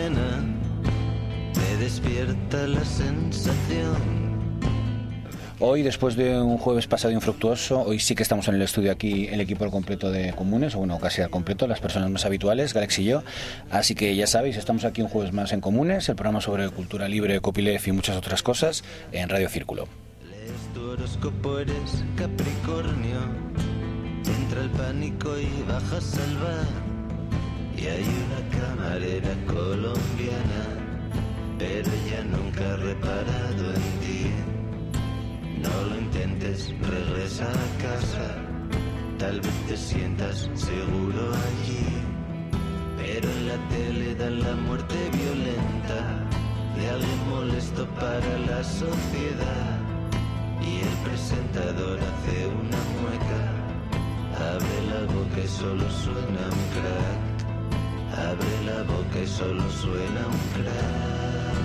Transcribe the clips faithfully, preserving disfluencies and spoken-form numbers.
colombiana, me despierta la sensación. Hoy, después de un jueves pasado infructuoso, hoy sí que estamos en el estudio aquí, el equipo al completo de Comunes, o bueno, casi al completo, las personas más habituales, Galaxy y yo. Así que ya sabéis, estamos aquí un jueves más en Comunes, el programa sobre cultura libre, copyleft y muchas otras cosas, en Radio Círculo. Lees tu horóscopo, eres Capricornio, entra el pánico y bajas al bar, y hay una camarera colombiana, pero ella nunca ha reparado en ti. No lo intentes, regresa a casa, tal vez te sientas seguro allí, pero en la tele dan la muerte violenta de alguien molesto para la sociedad, y el presentador hace una mueca, abre la boca y solo suena un crack, abre la boca y solo suena un crack.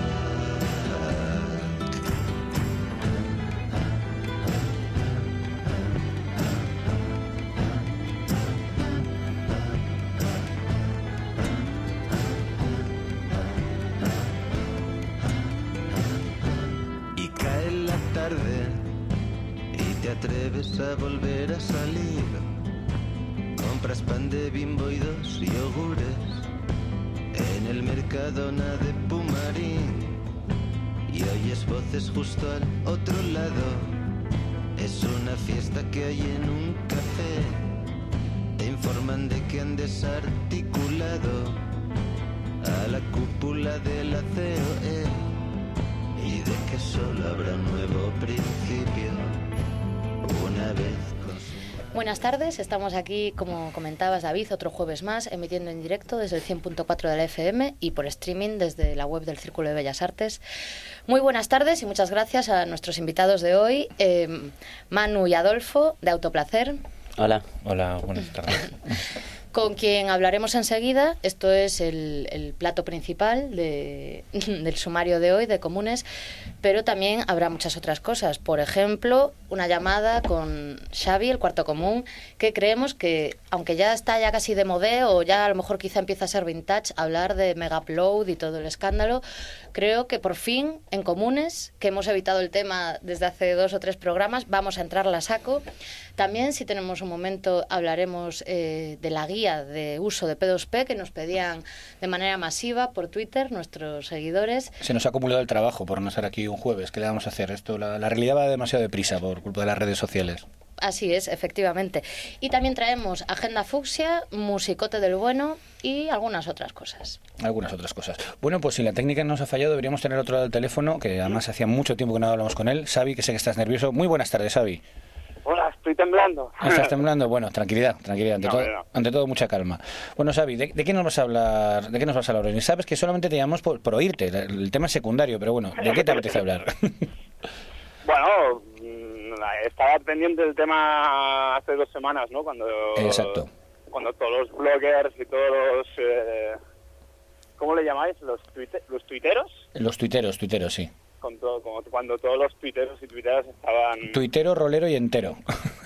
Y te atreves a volver a salir, compras pan de Bimbo y dos yogures en el Mercadona de Pumarín, y oyes voces justo al otro lado. Es una fiesta que hay en un café, te informan de que han desarticulado a la cúpula de la C O E y de que solo habrá un nuevo principio una vez con su... Buenas tardes, estamos aquí, como comentabas David, otro jueves más, emitiendo en directo desde el cien punto cuatro de la F M y por streaming desde la web del Círculo de Bellas Artes. Muy buenas tardes y muchas gracias a nuestros invitados de hoy, eh, Manu y Adolfo, de Autoplacer. Hola. Hola, buenas tardes. Con quien hablaremos enseguida. Esto es el, el plato principal de, del sumario de hoy, de Comunes, pero también habrá muchas otras cosas. Por ejemplo, una llamada con Xavi, el cuarto común, que creemos que, aunque ya está ya casi de modé, o ya a lo mejor quizá empieza a ser vintage, hablar de Megaupload y todo el escándalo, creo que por fin, en Comunes, que hemos evitado el tema desde hace dos o tres programas, vamos a entrarla a saco. También, si tenemos un momento, hablaremos eh, de la guía de uso de P dos P que nos pedían de manera masiva por Twitter nuestros seguidores. Se nos ha acumulado el trabajo por no estar aquí un jueves. ¿Qué le vamos a hacer? Esto, la, la realidad va demasiado deprisa por culpa de las redes sociales. Así es, efectivamente. Y también traemos Agenda Fucsia, Musicote del Bueno y algunas otras cosas. Algunas otras cosas. Bueno, pues si la técnica nos ha fallado, deberíamos tener otro lado del teléfono, que además hacía mucho tiempo que no hablamos con él. Xavi, que sé que estás nervioso. Muy buenas tardes, Xavi. Hola, estoy temblando. ¿Estás temblando? Bueno, tranquilidad, tranquilidad. Ante, no, todo, no. ante todo, mucha calma. Bueno, Xavi, ¿de, ¿de qué nos vas a hablar? ¿De qué nos vas a hablar hoy? Sabes que solamente te llamamos por, por oírte. El tema es secundario, pero bueno, ¿de qué te apetece hablar? Bueno, estaba pendiente del tema hace dos semanas, ¿no? Cuando, Exacto. Cuando todos los bloggers y todos los... Eh, ¿cómo le llamáis? ¿Los, tuite, los tuiteros? Los tuiteros, tuiteros, sí. Con todo, como cuando todos los tuiteros y tuiteras estaban... Tuitero, rolero y entero.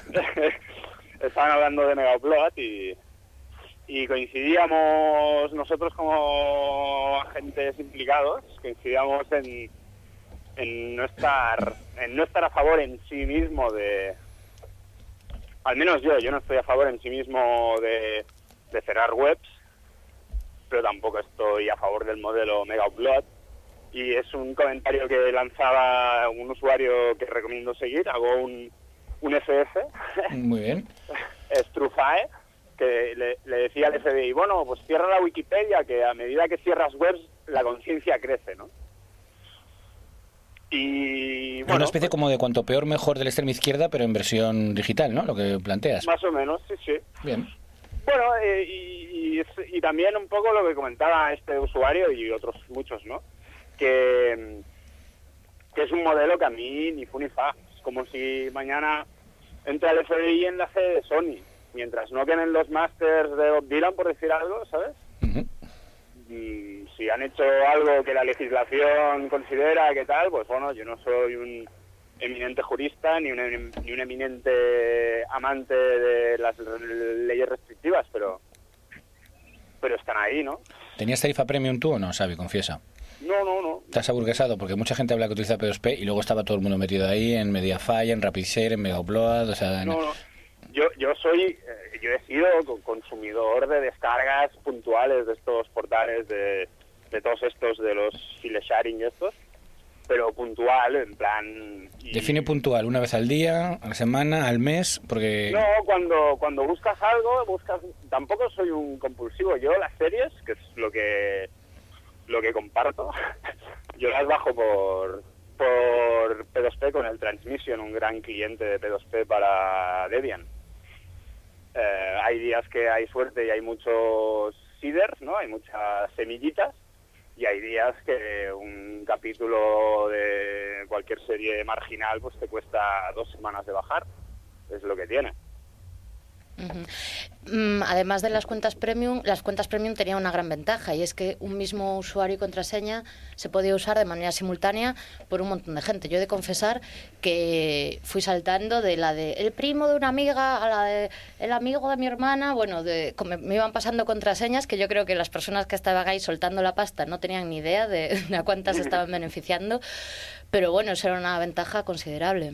Estaban hablando de Megaupload y, y coincidíamos nosotros como agentes implicados, coincidíamos en, en, no estar, en no estar a favor en sí mismo de... Al menos yo, yo no estoy a favor en sí mismo de, de cerrar webs, pero tampoco estoy a favor del modelo Megaupload. Y es un comentario que lanzaba un usuario que recomiendo seguir. Hago un, un F F. Muy bien. Strufae, que le, le decía al F B I, bueno, pues cierra la Wikipedia, que a medida que cierras webs, la conciencia crece, ¿no? Y bueno, una especie pues, como de cuanto peor mejor de la extrema izquierda, pero en versión digital, ¿no? Lo que planteas. Más o menos, sí, sí. Bien. Bueno, eh, y, y, y también un poco lo que comentaba este usuario y otros muchos, ¿no? Que, que es un modelo que a mí ni fu ni fa. Es como si mañana entra el F B I en la sede de Sony, mientras no queden los masters de Bob Dylan, por decir algo, ¿sabes? Uh-huh. Y si han hecho algo que la legislación considera que tal, pues bueno, yo no soy un eminente jurista ni un, ni un eminente amante de las leyes restrictivas, pero pero están ahí, ¿no? ¿Tenías tarifa premium tú o no, Xavi? Confiesa. No, no, no. ¿Te has aburguesado? Porque mucha gente habla que utiliza P dos P y luego estaba todo el mundo metido ahí en Mediafire, en RapidShare, en Megaupload, o sea... No, no. Yo, yo soy, eh, yo he sido consumidor de descargas puntuales de estos portales, de, de todos estos, de los file sharing y estos, pero puntual, en plan... Y... Define puntual, una vez al día, a la semana, al mes, porque... No, cuando, cuando buscas algo, buscas... Tampoco soy un compulsivo. Yo las series, que es lo que lo que comparto, yo las bajo por... por P dos P con el Transmission, un gran cliente de P dos P para Debian. Eh, hay días que hay suerte y hay muchos seeders, ¿no? Hay muchas semillitas, y hay días que un capítulo de cualquier serie marginal pues te cuesta dos semanas de bajar. Es lo que tiene. Uh-huh. Mm, además de las cuentas premium, las cuentas premium tenían una gran ventaja, y es que un mismo usuario y contraseña se podía usar de manera simultánea por un montón de gente. Yo he de confesar que fui saltando de la de el primo de una amiga a la de el amigo de mi hermana. Bueno, de, me iban pasando contraseñas que yo creo que las personas que estaban ahí soltando la pasta no tenían ni idea de, de a cuántas estaban beneficiando, pero bueno, eso era una ventaja considerable.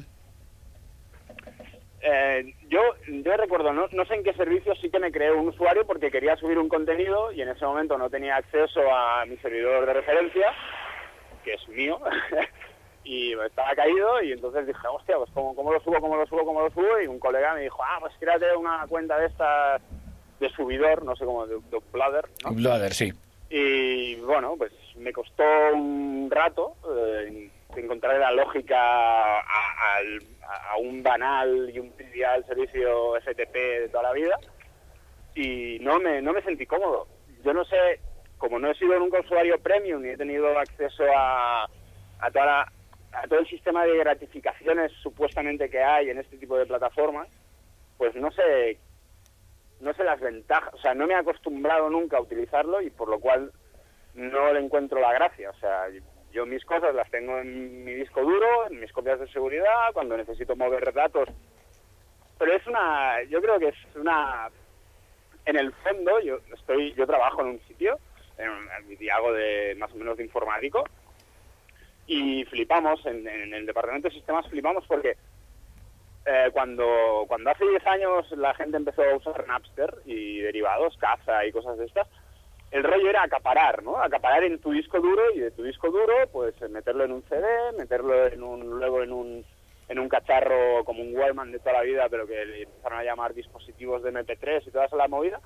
Eh, yo yo recuerdo, no, no sé en qué servicio sí que me creé un usuario porque quería subir un contenido y en ese momento no tenía acceso a mi servidor de referencia, que es mío, y estaba caído, y entonces dije, hostia, pues ¿cómo, cómo lo subo, cómo lo subo, cómo lo subo? Y un colega me dijo, ah, pues créate una cuenta de estas de subidor, no sé cómo, de, de Uploader, ¿no? Uploader, sí. Y bueno, pues me costó un rato eh, encontrar la lógica a, a, a un banal y un trivial servicio F T P de toda la vida, y no me no me sentí cómodo. Yo no sé, como no he sido nunca usuario premium ni he tenido acceso a, a, toda la, a todo el sistema de gratificaciones supuestamente que hay en este tipo de plataformas, pues no sé no sé las ventajas, o sea, no me he acostumbrado nunca a utilizarlo, y por lo cual no le encuentro la gracia. O sea, yo mis cosas las tengo en mi disco duro, en mis copias de seguridad, cuando necesito mover datos. Pero es una, yo creo que es una, en el fondo, yo estoy, yo trabajo en un sitio, en un, y hago de más o menos de informático, y flipamos, en, en el departamento de sistemas flipamos porque eh, cuando, cuando hace diez años la gente empezó a usar Napster y derivados, Kafka y cosas de estas, el rollo era acaparar, ¿no? Acaparar en tu disco duro, y de tu disco duro, pues meterlo en un C D, meterlo en un, luego en un, en un cacharro como un Wallman de toda la vida, pero que le empezaron a llamar dispositivos de eme pe tres y toda esa la movida,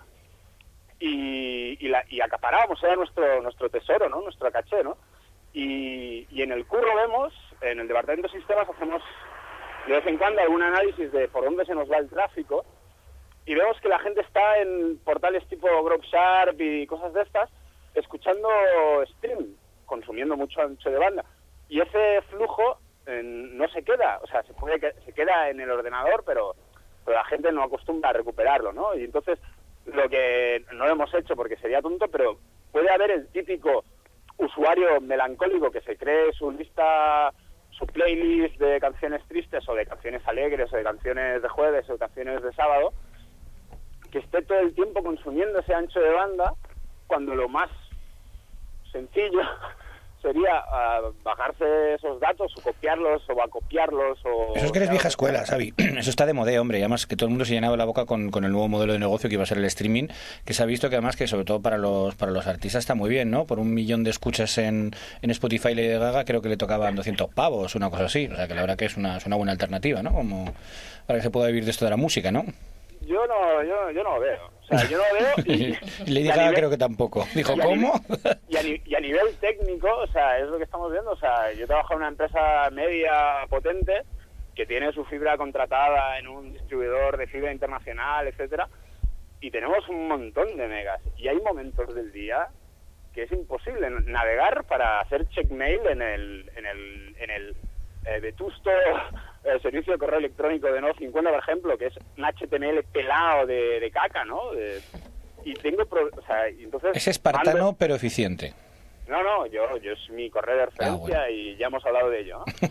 y, y, la, y acaparábamos, era nuestro, nuestro tesoro, ¿no? Nuestro caché, ¿no? Y, y en el curro vemos, en el departamento de sistemas hacemos de vez en cuando algún análisis de por dónde se nos va el tráfico, y vemos que la gente está en portales tipo GrowSharp y cosas de estas, escuchando stream, consumiendo mucho ancho de banda. Y ese flujo eh, no se queda, o sea, se puede que, se queda en el ordenador, pero, pero la gente no acostumbra a recuperarlo, ¿no? Y entonces, lo que no lo hemos hecho porque sería tonto, pero puede haber el típico usuario melancólico que se cree su lista, su playlist de canciones tristes o de canciones alegres o de canciones de jueves o de canciones de sábado, que esté todo el tiempo consumiendo ese ancho de banda, cuando lo más sencillo sería uh, bajarse esos datos o copiarlos o acopiarlos o... Eso es que eres vieja escuela, Xavi. Eso está de modé, hombre. Y además que todo el mundo se llenaba la boca con, con el nuevo modelo de negocio que iba a ser el streaming, que se ha visto que además que sobre todo para los para los artistas está muy bien, ¿no? Por un millón de escuchas en, en Spotify Lady Gaga creo que le tocaban doscientos pavos, una cosa así. O sea que la verdad que es una, es una buena alternativa, ¿no? Como para que se pueda vivir de esto de la música, ¿no? Yo no, yo, yo no lo veo. O sea, yo no lo veo. Y, y Lady Gaga creo que tampoco. Dijo, y ¿cómo? Nivel, y, a ni, y a nivel técnico, o sea, es lo que estamos viendo. O sea, yo trabajo en una empresa media potente que tiene su fibra contratada en un distribuidor de fibra internacional, etcétera, y tenemos un montón de megas. Y hay momentos del día que es imposible navegar para hacer checkmail en el, en el, en el eh, vetusto el servicio de correo electrónico de Node cincuenta, por ejemplo, que es un hache te eme ele pelado de, de caca, ¿no? De, y tengo... Pro, o sea, y entonces, es espartano, mando, pero eficiente. No, no, yo, yo es mi correo de referencia, ah, bueno. Y ya hemos hablado de ello, ¿no?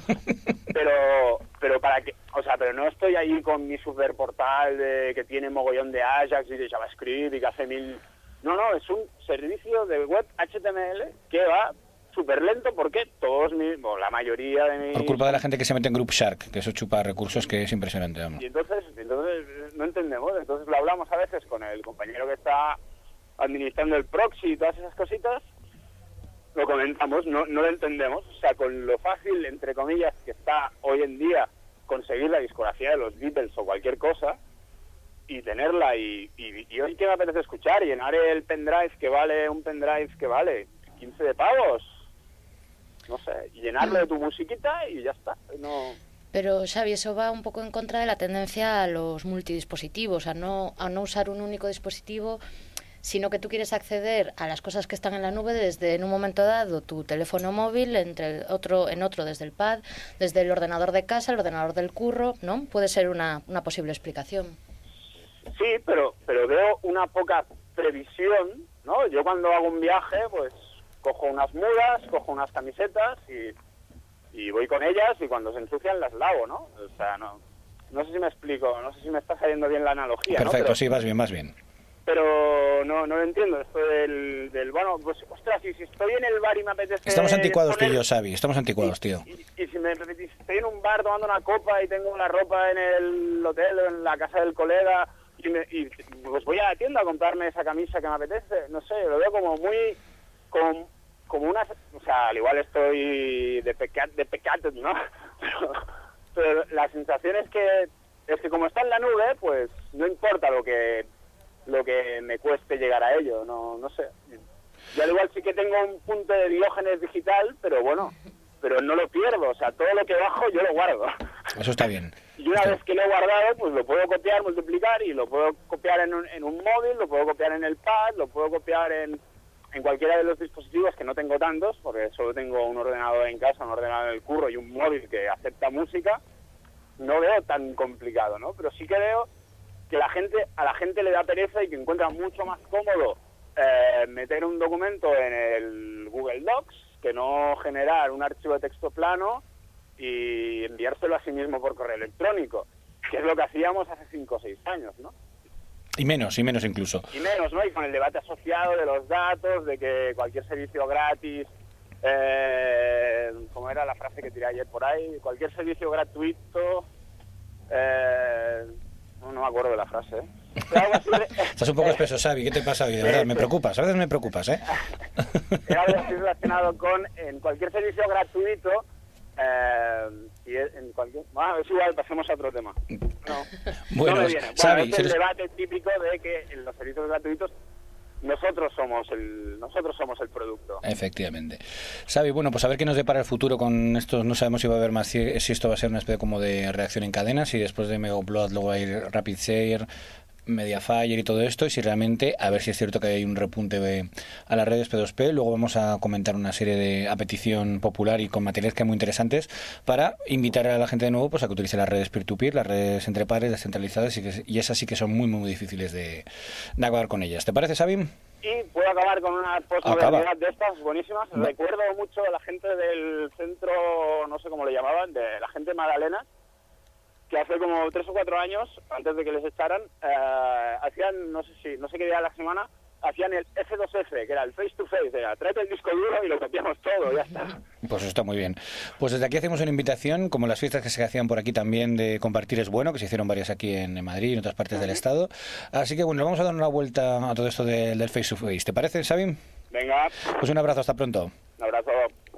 pero pero para que... O sea, pero no estoy ahí con mi superportal de, que tiene mogollón de Ajax y de JavaScript y que hace mil No, no, es un servicio de web H T M L que va súper lento porque todos mis, o la mayoría de mis... Por culpa de la gente que se mete en Group Shark, que eso chupa recursos que es impresionante, vamos. Y entonces, entonces no entendemos, entonces lo hablamos a veces con el compañero que está administrando el proxy y todas esas cositas, lo comentamos, no, no lo entendemos, o sea, con lo fácil, entre comillas, que está hoy en día conseguir la discografía de los Beatles o cualquier cosa, y tenerla, y, y, y hoy que me apetece escuchar, llenar el pendrive que vale, un pendrive que vale quince de pavos, no sé, y llenarlo de tu musiquita y ya está, no... Pero, Xavi, eso va un poco en contra de la tendencia a los multidispositivos, a no, a no usar un único dispositivo, sino que tú quieres acceder a las cosas que están en la nube desde, en un momento dado, tu teléfono móvil, entre otro, en otro desde el pad, desde el ordenador de casa, el ordenador del curro, ¿no? Puede ser una, una posible explicación. Sí, pero, pero veo una poca previsión, ¿no? Yo cuando hago un viaje, pues cojo unas mudas, cojo unas camisetas y, y voy con ellas, y cuando se ensucian las lavo, ¿no? O sea, no, no sé si me explico, no sé si me está saliendo bien la analogía, Perfecto, ¿no? Pero, sí, vas bien, vas bien. Pero no, no lo entiendo, esto del, del bueno, pues, ostras, y si estoy en el bar y me apetece... Estamos anticuados poner, tú y yo, Xavi, estamos anticuados, y, tío. Y, y si me si estoy en un bar tomando una copa y tengo la ropa en el hotel o en la casa del colega, y, me, y pues voy a la tienda a comprarme esa camisa que me apetece, no sé, lo veo como muy... como, como una... O sea, al igual estoy de pecat, de pecado, ¿no? Pero, pero la sensación es que, es que como está en la nube, pues no importa lo que... lo que me cueste llegar a ello, no no sé. Yo al igual sí que tengo un punto de Diógenes digital, pero bueno, pero no lo pierdo, o sea, todo lo que bajo yo lo guardo. Eso está bien. Y una está... vez que lo he guardado, pues lo puedo copiar, multiplicar, y lo puedo copiar en un, en un móvil, lo puedo copiar en el pad, lo puedo copiar en, en cualquiera de los dispositivos, que no tengo tantos, porque solo tengo un ordenador en casa, un ordenador en el curro y un móvil que acepta música. No veo tan complicado, ¿no? Pero sí que veo que la gente a la gente le da pereza y que encuentra mucho más cómodo eh, meter un documento en el Google Docs que no generar un archivo de texto plano y enviárselo a sí mismo por correo electrónico, que es lo que hacíamos hace cinco o seis años, ¿no? Y menos, y menos incluso. Y menos, ¿no? Y con el debate asociado de los datos, de que cualquier servicio gratis, eh, ¿cómo era la frase que tiré ayer por ahí? Cualquier servicio gratuito... Eh, No, no me acuerdo de la frase, ¿eh? Estás un poco espeso, Xavi, ¿qué te pasa hoy? De verdad, me preocupas, a veces me preocupas, ¿eh? Era algo así relacionado con en cualquier servicio gratuito, eh, y en cualquier... Bueno, es igual, pasemos a otro tema. No, bueno, no me viene. Bueno, Xavi, es el eres... debate típico de que en los servicios gratuitos nosotros somos el nosotros somos el producto. Efectivamente. Xavi, bueno, pues a ver qué nos depara el futuro con esto. No sabemos si va a haber más, si esto va a ser una especie como de reacción en cadena, si después de Mega Upload luego va a ir Rapid Share, Mediafire y todo esto, y si realmente, a ver si es cierto que hay un repunte de, a las redes P dos P. Luego vamos a comentar una serie de a petición popular y con materiales que hay muy interesantes para invitar a la gente de nuevo pues a que utilice las redes peer-to-peer, las redes entre pares, descentralizadas, y, que, y esas sí que son muy muy difíciles de, de acabar con ellas. ¿Te parece, Xavi? Y puedo acabar con una posmodernidad de estas buenísimas. Va. Recuerdo mucho a la gente del centro, no sé cómo le llamaban, de la gente de Magdalena, que hace como tres o cuatro años, antes de que les echaran, eh, hacían, no sé si, no sé qué día de la semana, hacían el F dos F, que era el face to face, era tráete el disco duro y lo copiamos todo, ya está. Pues eso está muy bien. Pues desde aquí hacemos una invitación, como las fiestas que se hacían por aquí también de compartir es bueno, que se hicieron varias aquí en Madrid y en otras partes uh-huh. del estado. Así que bueno, vamos a dar una vuelta a todo esto de, del face to face. ¿Te parece, Xavi? Venga. Pues un abrazo, hasta pronto. Un abrazo.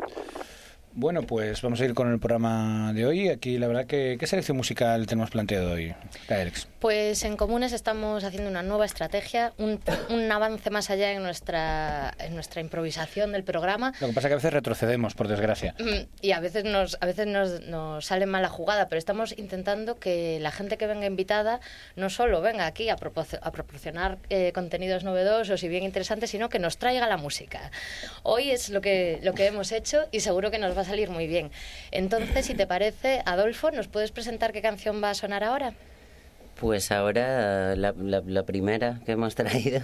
Bueno, pues vamos a ir con el programa de hoy. Aquí la verdad que ¿qué selección musical tenemos planteado hoy, Alex? Pues en Comunes estamos haciendo una nueva estrategia, un, un avance más allá en nuestra en nuestra improvisación del programa. Lo que pasa es que a veces retrocedemos, por desgracia. Y a veces nos a veces nos, nos sale mal la jugada, pero estamos intentando que la gente que venga invitada no solo venga aquí a, propor- a proporcionar eh, contenidos novedosos y bien interesantes, sino que nos traiga la música. Hoy es lo que lo que hemos hecho y seguro que nos va a salir muy bien. Entonces, si te parece, Adolfo, ¿nos puedes presentar qué canción va a sonar ahora? Pues ahora la, la, la primera que hemos traído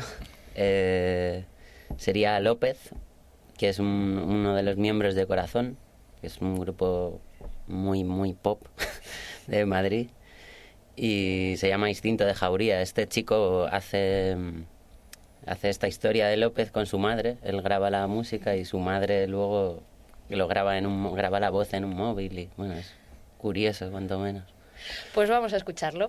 eh, sería López, que es un, uno de los miembros de Corazón, que es un grupo muy, muy pop de Madrid, y se llama Instinto de Jauría. Este chico hace hace esta historia de López con su madre. Él graba la música y su madre luego lo graba en un graba la voz en un móvil y bueno, es curioso cuanto menos. Pues vamos a escucharlo.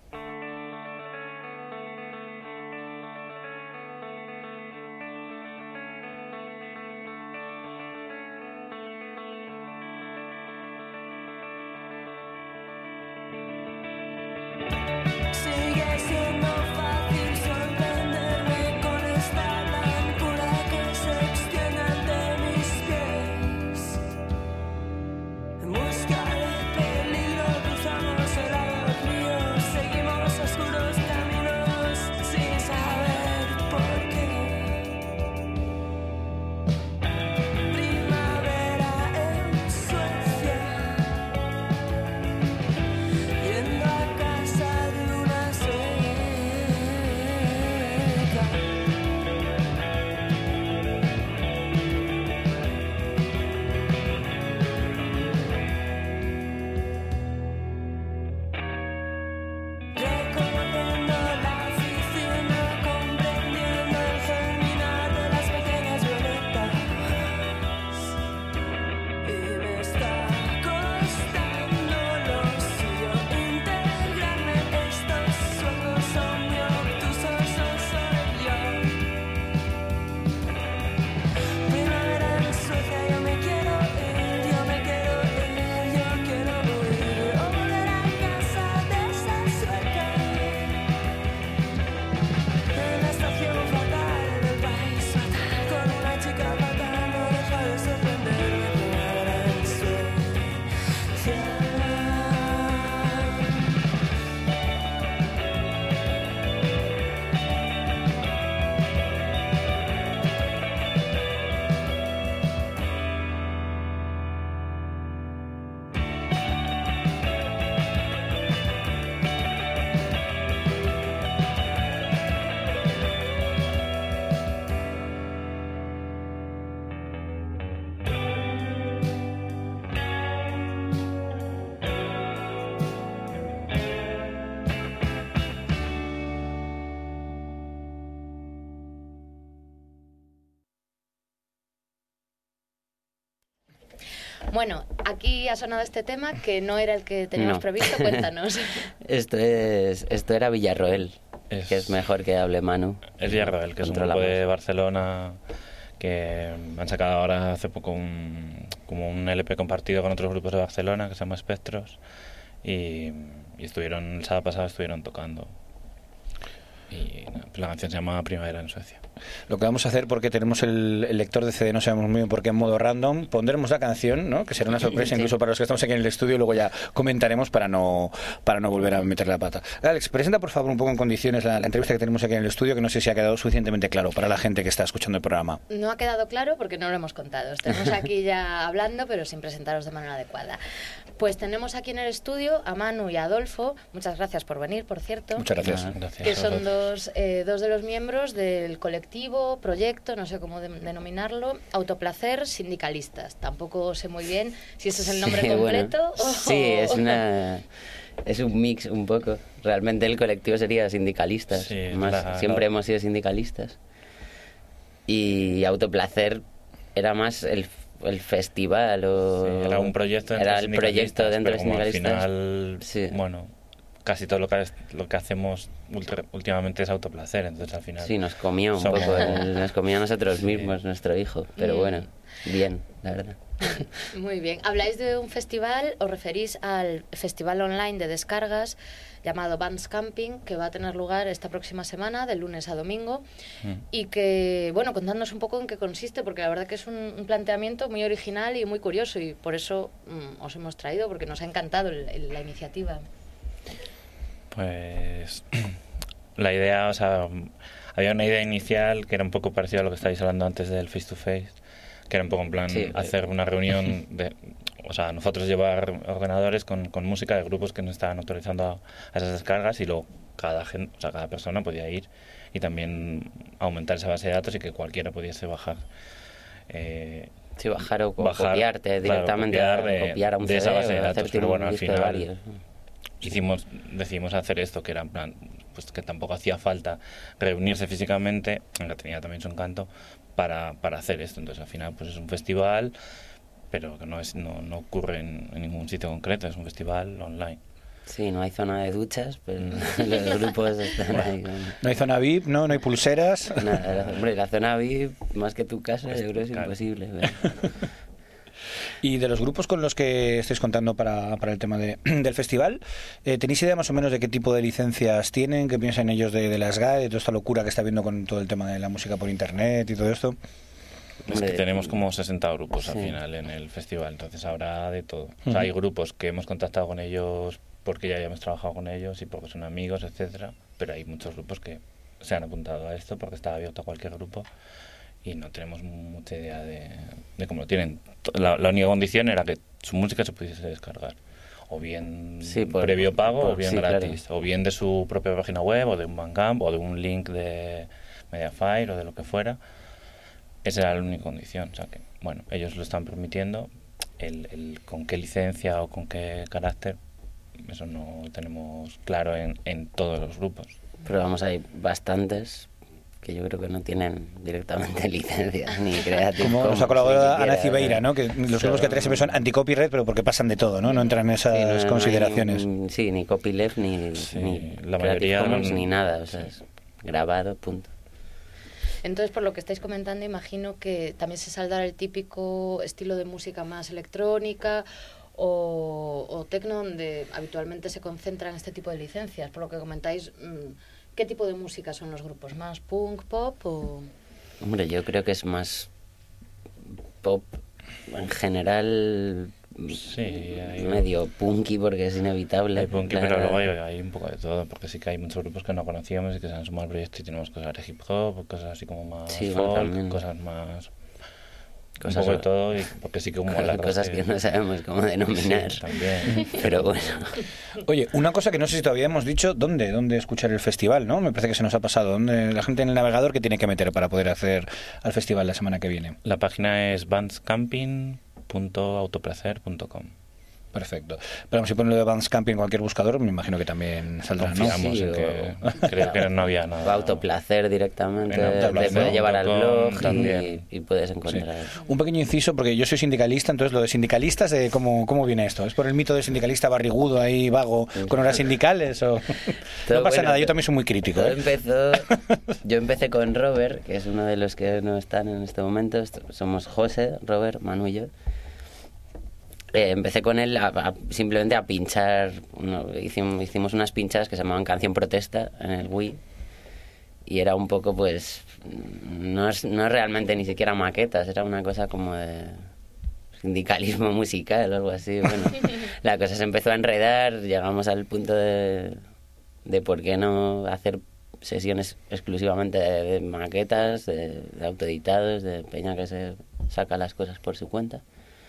Bueno, aquí ha sonado este tema que no era el que teníamos No. previsto. Cuéntanos. Esto es esto era Villarroel, Es- que es mejor que hable Manu. Es Villarroel, que es un grupo Controlamos. de Barcelona que han sacado ahora hace poco un, como un L P compartido con otros grupos de Barcelona que se llama Espectros y, y estuvieron, el sábado pasado estuvieron tocando. Y nada, pues la canción se llama Primavera en Suecia. Lo que vamos a hacer, porque tenemos el, el lector de C D, no sabemos muy bien por qué, en modo random, pondremos la canción, ¿no? Que será una sorpresa Sí. incluso para los que estamos aquí en el estudio, y luego ya comentaremos para no para no volver a meter la pata. Alex, presenta por favor un poco en condiciones la, la entrevista que tenemos aquí en el estudio, que no sé si ha quedado suficientemente claro para la gente que está escuchando el programa. No ha quedado claro porque no lo hemos contado. Estamos aquí ya hablando, pero sin presentaros de manera adecuada. Pues tenemos aquí en el estudio a Manu y a Adolfo. Muchas gracias por venir, por cierto. Muchas gracias. Ah, gracias Que a son vosotros. dos, eh, dos de los miembros del colectivo, proyecto, no sé cómo de- denominarlo, Autoplacer Sindicalistas. Tampoco sé muy bien si ese es el nombre Sí, completo bueno, o... sí, es una es un mix un poco. Realmente el colectivo sería sindicalistas. Sí, Más, la- siempre la- hemos sido sindicalistas. Y Autoplacer era más el, el festival o Sí, era un proyecto dentro era de el proyecto sindicalistas, dentro de pero como al sindicalistas. final, Sí. bueno, casi todo lo que, es- lo que hacemos ultra- últimamente es autoplacer, entonces al final... Sí, nos comió un somos- poco, el- nos comió a nosotros Sí. mismos, nuestro hijo. Pero Mm. bueno, bien, la verdad. Muy bien. Habláis de un festival, os referís al festival online de descargas llamado Bands Camping, que va a tener lugar esta próxima semana, de lunes a domingo, Mm. y que, bueno, contadnos un poco en qué consiste, porque la verdad que es un, un planteamiento muy original y muy curioso, y por eso mm, os hemos traído, porque nos ha encantado el- el- la iniciativa. Pues la idea, o sea, había una idea inicial que era un poco parecida a lo que estáis hablando antes del face to face, que era un poco en plan Sí. hacer una reunión de, o sea, nosotros llevar ordenadores con, con música de grupos que nos estaban autorizando a, a esas descargas y luego cada gen- o sea, cada persona podía ir y también aumentar esa base de datos y que cualquiera pudiese bajar. Eh, Sí, bajar o co- Bajar, copiarte claro, directamente, copiar a- de- copiar a un de esa C D base de o datos, hacerte pero un bueno, al disco de final varios. hicimos decidimos hacer esto que era en plan, pues que tampoco hacía falta reunirse físicamente, aunque tenía también su encanto, para, para hacer esto. Entonces al final pues es un festival, pero que no, es, no, no ocurre en, en ningún sitio concreto, es un festival online. Sí, no hay zona de duchas, pero los grupos están bueno, ahí. Con... No hay zona V I P, ¿no? No hay pulseras. Nada, la, hombre, la zona V I P, más que tu casa, yo creo que es claro. imposible. Pero... Y de los grupos con los que estáis contando para, para el tema de, del festival, eh, ¿tenéis idea más o menos de qué tipo de licencias tienen? ¿Qué piensan ellos de, de las G A E, de toda esta locura que está habiendo con todo el tema de la música por internet y todo esto? Es que tenemos como sesenta grupos sí. al final en el festival, entonces habrá de todo. O sea, hay grupos que hemos contactado con ellos porque ya hemos trabajado con ellos y porque son amigos, etcétera, pero hay muchos grupos que se han apuntado a esto porque está abierto a cualquier grupo y no tenemos mucha idea de, de cómo lo tienen. La, la única condición era que su música se pudiese descargar, o bien sí, por, previo pago por, o bien sí, gratis, claro. o bien de su propia página web o de un Bandcamp o de un link de Mediafire o de lo que fuera. Esa era la única condición, o sea que, bueno, ellos lo están permitiendo, el, el con qué licencia o con qué carácter, eso no tenemos claro en, en todos los grupos. Pero vamos, hay bastantes que yo creo que no tienen directamente licencias ni Creative Como Commons, nos ha colaborado ni Ana siquiera, Cibeira, ¿no? Que los grupos que traen siempre son anti-copyright, pero porque pasan de todo, ¿no? No entran en esas sí, no, no consideraciones. hay, sí, ni copyleft, ni, Sí, ni la Creative mayoría Commons, no- ni nada, o sea, sí. es grabado, punto. Entonces, por lo que estáis comentando, imagino que también se saldrá el típico estilo de música más electrónica o, o tecno, donde habitualmente se concentran este tipo de licencias. Por lo que comentáis, ¿qué tipo de música son los grupos? ¿Más punk, pop o...? Hombre, yo creo que es más pop en general, Sí, hay, medio punky porque es inevitable. hay punky, La- pero luego hay, hay un poco de todo, porque sí que hay muchos grupos que no conocíamos y que se han sumado al proyecto y tenemos cosas de hip hop, cosas así como más Sí, bueno, folk, también. cosas más... Cosas un poco de a- todo, y porque sí que como la cosas que no sabemos cómo denominar. Sí, también. Pero bueno, Oye, una cosa que no sé si todavía hemos dicho, ¿dónde? ¿Dónde escuchar el festival, no? Me parece que se nos ha pasado. ¿Dónde la gente en el navegador que tiene que meter para poder hacer al festival la semana que viene? La página es bandscamping punto autoplacer punto com. Perfecto. Pero si ponen lo de Bandcamp en cualquier buscador, me imagino que también saldrá, ¿no? Confiamos Sí, en o- que creo que no había nada. o autoplacer directamente, En autoplacer te puede llevar al punto com blog también. y, y puedes encontrar. Un pequeño inciso, porque yo soy sindicalista, entonces lo de sindicalistas, eh, ¿cómo, ¿cómo viene esto? ¿Es por el mito del sindicalista barrigudo ahí, vago, con horas sindicales? O... Todo no pasa bueno, nada, yo todo- también soy muy crítico. Todo ¿eh? empezó, yo empecé con Robert, que es uno de los que no están en este momento. Est- Somos José, Robert, Manu y yo. Eh, empecé con él a, a- simplemente a pinchar. Uno, hicimos, hicimos unas pinchadas que se llamaban Canción Protesta en el Wii. Y era un poco, pues, no es, no es realmente ni siquiera maquetas, era una cosa como de sindicalismo musical o algo así. Bueno, la cosa se empezó a enredar, llegamos al punto de, de por qué no hacer sesiones exclusivamente de, de maquetas, de, de autoeditados, de peña que se saca las cosas por su cuenta.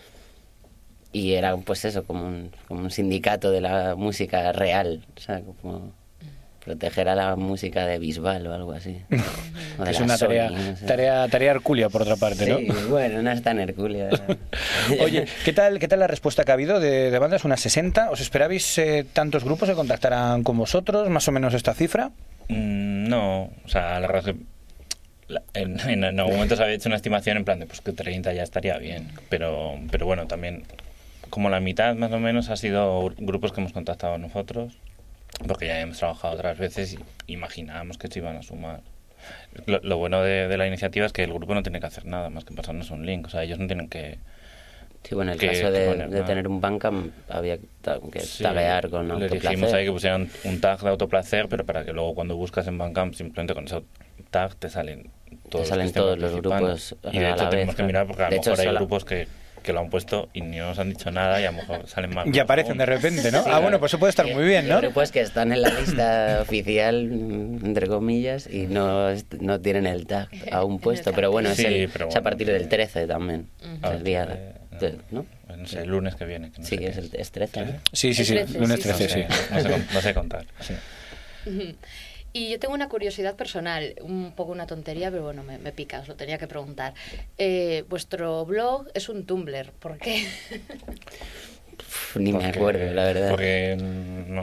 Y era pues eso, como un, como un sindicato de la música real, o sea, como proteger a la música de Bisbal o algo así. O de Es la una Sony, tarea, no sé. tarea, tarea hercúlea, por otra parte, ¿no? Sí, bueno, no es tan hercúlea. Oye, ¿qué tal, ¿qué tal la respuesta que ha habido de, de bandas? ¿Unas sesenta? ¿Os esperabais eh, tantos grupos que contactaran con vosotros? ¿Más o menos esta cifra? Mm, no, o sea, la verdad es que la- en, en, en algún momento se había hecho una estimación en plan de pues que treinta ya estaría bien, pero, pero bueno, también como la mitad más o menos ha sido grupos que hemos contactado nosotros, porque ya hemos trabajado otras veces y imaginábamos que se iban a sumar. Lo, lo bueno de, de la iniciativa es que el grupo no tiene que hacer nada más que pasarnos un link, o sea, ellos no tienen que... Sí, bueno, en el que- caso que de, poner de nada. tener un Bandcamp había que ta- que Sí, taguear con les autoplacer. dijimos ahí que pusieran un tag de autoplacer, pero para que luego cuando buscas en Bandcamp simplemente con ese tag te salen todos, Te salen los, que estén todos los participando. grupos Y de a hecho la tenemos vez, que mirar claro. porque a lo De hecho, mejor hay sola- grupos que, que lo han puesto y no nos han dicho nada y a lo mejor salen más. Y aparecen de repente, ¿no? Sí, ah, bueno, pues eso puede estar Y- muy bien, y ¿no? grupos que están en la lista oficial, mm, entre comillas, y no, est- no tienen el tag aún puesto. cartel. Pero bueno, es, Sí, el- pero es a bueno, partir sí. del trece también. Ujú. Es el día, Ah, de- ¿no? No sé, el lunes que viene. Que no Sí, sé es, qué el, es trece, ¿no? Sí, sí, sí, El trece, lunes sí, No trece, sé, sí. no sé, con- no sé contar. Sí. Ujú. Y yo tengo una curiosidad personal, un poco una tontería, pero bueno, me, me pica, os lo tenía que preguntar. Eh, vuestro blog es un Tumblr, ¿por qué? Uf, ni me Porque- acuerdo, la verdad. Porque, mm, no sé,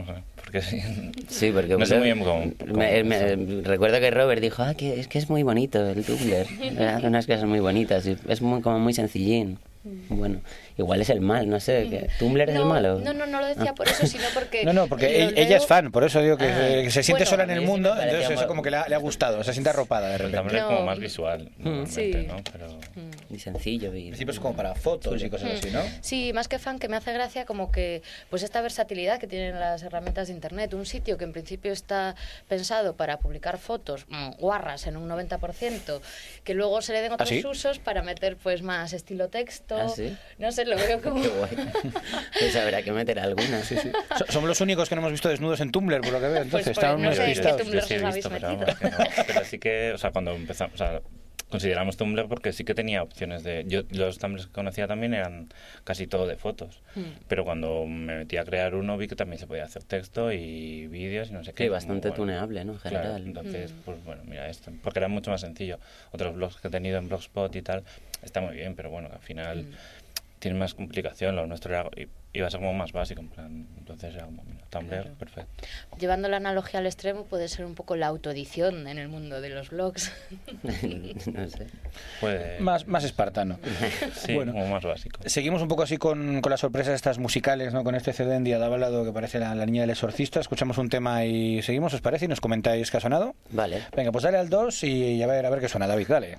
porque sí. Sí, porque no sé muy bien cómo, cómo me, me, recuerdo que Robert dijo, ah, que es que es muy bonito el Tumblr, hace unas cosas muy bonitas, y es muy, como muy sencillín. Bueno, igual es el mal, no sé, que ¿Tumblr es no, el malo? No, no, no lo decía por eso, sino porque... No, no, porque lo ella, leo... ella es fan, por eso digo que, Ah, que se siente bueno, sola en el a mí sí me mundo, parecía entonces eso muy- como que le ha, le ha gustado, se siente arropada de Pero repente. también es como No. más visual, normalmente, Sí. ¿no? Pero... Y sencillo. Y... En principio es como para fotos y cosas así, ¿no? Sí, más que fan, que me hace gracia como que pues esta versatilidad que tienen las herramientas de internet, un sitio que en principio está pensado para publicar fotos mm, guarras en un noventa por ciento, que luego se le den otros ¿Ah, sí? usos para meter pues más estilo texto. ¿Ah, sí? No sé, lo veo como... Qué guay. Pues habrá que meter alguna. Sí, sí. So- somos los únicos que no hemos visto desnudos en Tumblr, por lo que veo, entonces Pues, estaban pues, no unos sé, ¿qué despistados. Tumblr sí he os habéis visto, pero, metido? vamos, que no. Pero sí que, o sea, cuando empezamos, o sea, consideramos Tumblr porque sí que tenía opciones de... Yo los Tumblrs que conocía también eran casi todo de fotos, Mm. pero cuando me metí a crear uno vi que también se podía hacer texto y vídeos y no sé qué. Sí, como, bastante bueno, tuneable, ¿no? En Claro, general. entonces, Mm. pues bueno, mira esto, porque era mucho más sencillo. Otros blogs que he tenido en Blogspot y tal, está muy bien, pero bueno, al final Mm. tiene más complicación. Lo nuestro era, iba a ser como más básico, en plan, entonces era como, mira, Tumblr, Claro. perfecto. Llevando la analogía al extremo puede ser un poco la autoedición en el mundo de los blogs. No sé. Puede, Más, más espartano. sí, bueno. como más básico. Seguimos un poco así con, con las sorpresas estas musicales, ¿no? Con este C D en día de balado que parece la, la niña del exorcista. Escuchamos un tema y seguimos, ¿os parece? Y nos comentáis qué ha sonado. Vale. Venga, pues dale al dos y a ver, a ver qué suena, David, dale.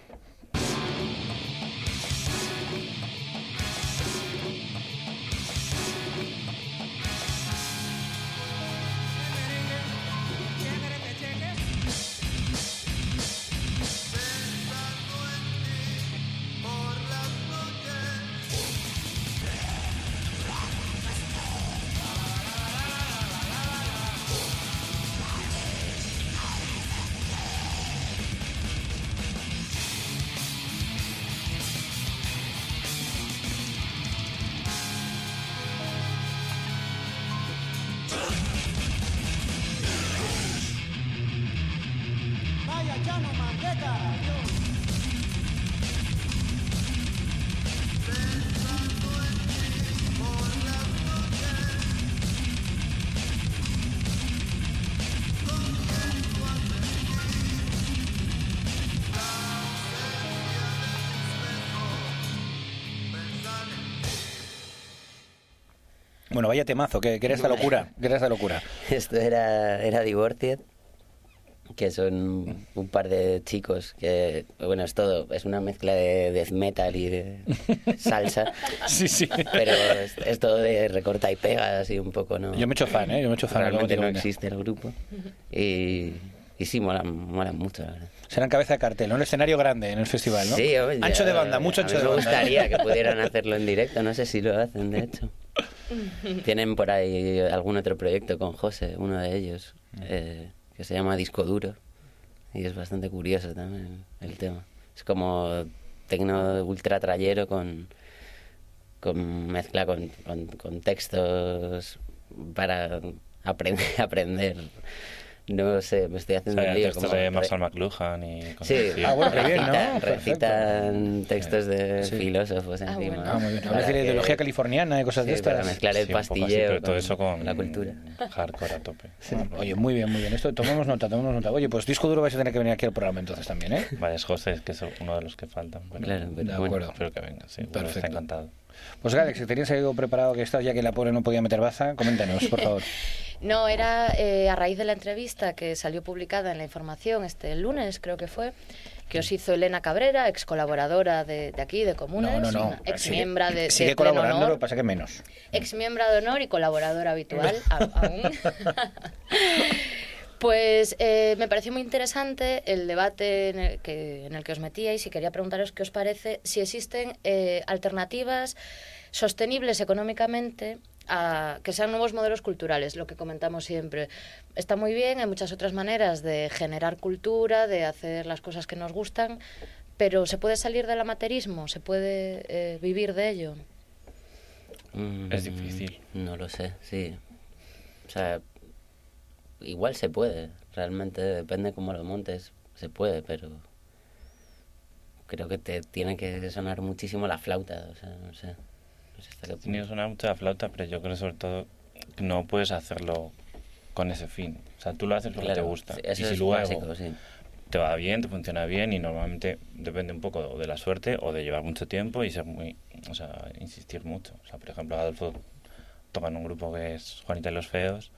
Bueno, vaya temazo, ¿qué, qué era esta locura? ¿Qué era esta locura? Esto era, era Divorcied, que son un par de chicos que, bueno, es todo, es una mezcla de death metal y de salsa, Sí, sí. pero es, es todo de recorta y pega, así un poco, ¿no? Yo me he hecho fan, ¿eh? Yo me he hecho fan. Realmente no automáticamente. existe el grupo. Y, y sí, molan, molan mucho, la verdad. Serán cabeza de cartel, ¿no? Un escenario grande en el festival, ¿no? Sí, oye, Ancho de banda, mucho a ancho mí de me banda. gustaría que pudieran hacerlo en directo, no sé si lo hacen, de hecho. Tienen por ahí algún otro proyecto con José, uno de ellos, eh, que se llama Disco Duro, y es bastante curioso también el tema. Es como tecno ultra trayero con, con mezcla con, con, con textos para aprender, aprender. No sé, me estoy O haciendo sea, un lío. textos como de re- Marshall McLuhan y cosas Sí, así. Ah, bueno, qué bien, ¿no? recitan, Perfecto. recitan textos de Sí. filósofos Ah, encima. bueno. Ah, muy bien. Para Hablas de la que- ideología californiana y cosas de sí, para estas. mezclar el Sí, un poco así, pastilleo pero todo con eso con la cultura. hardcore a tope. Oye, muy bien, muy bien. Esto tomemos nota, tomemos nota. Oye, pues disco duro vais a tener que venir aquí al programa entonces también, ¿eh? Vale, es José, que es uno de los que faltan. Pero Claro, pero De bueno. acuerdo. espero que venga, sí. Bueno, Perfecto. está encantado. Pues Alex, si tenías algo preparado que estás ya que la pobre no podía meter baza, coméntanos, por favor. No, era eh, a raíz de la entrevista que salió publicada en La Información este lunes, creo que fue, que os hizo Elena Cabrera, ex colaboradora de, de aquí, de Comunes, No, no, no. una ex Sigue- miembro de, de Sigue Pleno colaborando, Honor, lo que pasa que menos. ex miembro de honor y colaboradora habitual a- aún. Pues eh, me pareció muy interesante el debate en el, que, en el que os metíais y quería preguntaros qué os parece, si existen eh, alternativas sostenibles económicamente a que sean nuevos modelos culturales, lo que comentamos siempre. Está muy bien, hay muchas otras maneras de generar cultura, de hacer las cosas que nos gustan, pero ¿se puede salir del amateurismo? ¿Se puede eh, vivir de ello? Mm, Es difícil. No lo sé, sí. O sea, igual se puede, realmente depende cómo lo montes, se puede, pero creo que te tiene que sonar muchísimo la flauta, o sea, no sé. No sé hasta qué Tiene que punto. sonar mucho la flauta, pero yo creo sobre todo que no puedes hacerlo con ese fin. O sea, tú lo haces porque Claro, te gusta. sí, Y eso si es luego básico, sí. te va bien, te funciona bien, y normalmente depende un poco de la suerte o de llevar mucho tiempo y ser muy, o sea, insistir mucho. O sea, por ejemplo, Adolfo toca en un grupo que es Juanita y los Feos,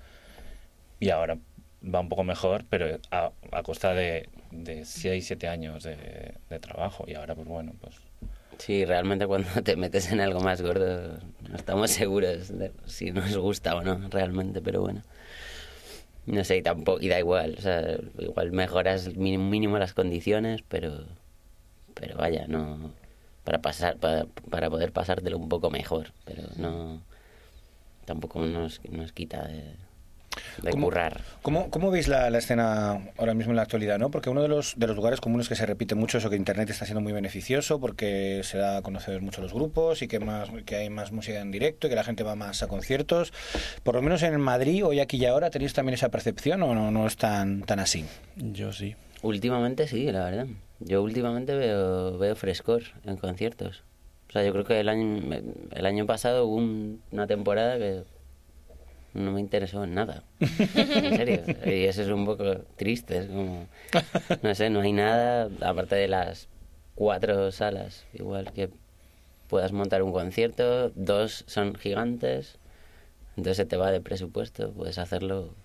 y ahora va un poco mejor, pero a, a costa de, de seis, siete años de, de trabajo. Y ahora, pues bueno, pues... Sí, realmente cuando te metes en algo más gordo no estamos seguros de si nos gusta o no, realmente, pero bueno. No sé, y tampoco, y da igual, o sea, igual mejoras mínimo, mínimo las condiciones, pero pero vaya, no... Para pasar para, para poder pasártelo un poco mejor, pero no... Tampoco nos, nos quita de, de ¿Cómo, currar. ¿cómo, cómo veis la, la escena ahora mismo en la actualidad, ¿no? Porque uno de los, de los lugares comunes que se repite mucho es que Internet está siendo muy beneficioso porque se da a conocer mucho los grupos y que, más, que hay más música en directo y que la gente va más a conciertos. Por lo menos en Madrid, hoy, aquí y ahora, ¿tenéis también esa percepción o no, no es tan, tan así? Yo sí. Últimamente sí, la verdad. Yo últimamente veo, veo frescor en conciertos. O sea, yo creo que el año, el año pasado hubo un, una temporada que no me interesó en nada. En serio. Y eso es un poco triste. Es como, no sé, no hay nada, aparte de las cuatro salas, igual que puedas montar un concierto, dos son gigantes, entonces se te va de presupuesto, puedes hacerlo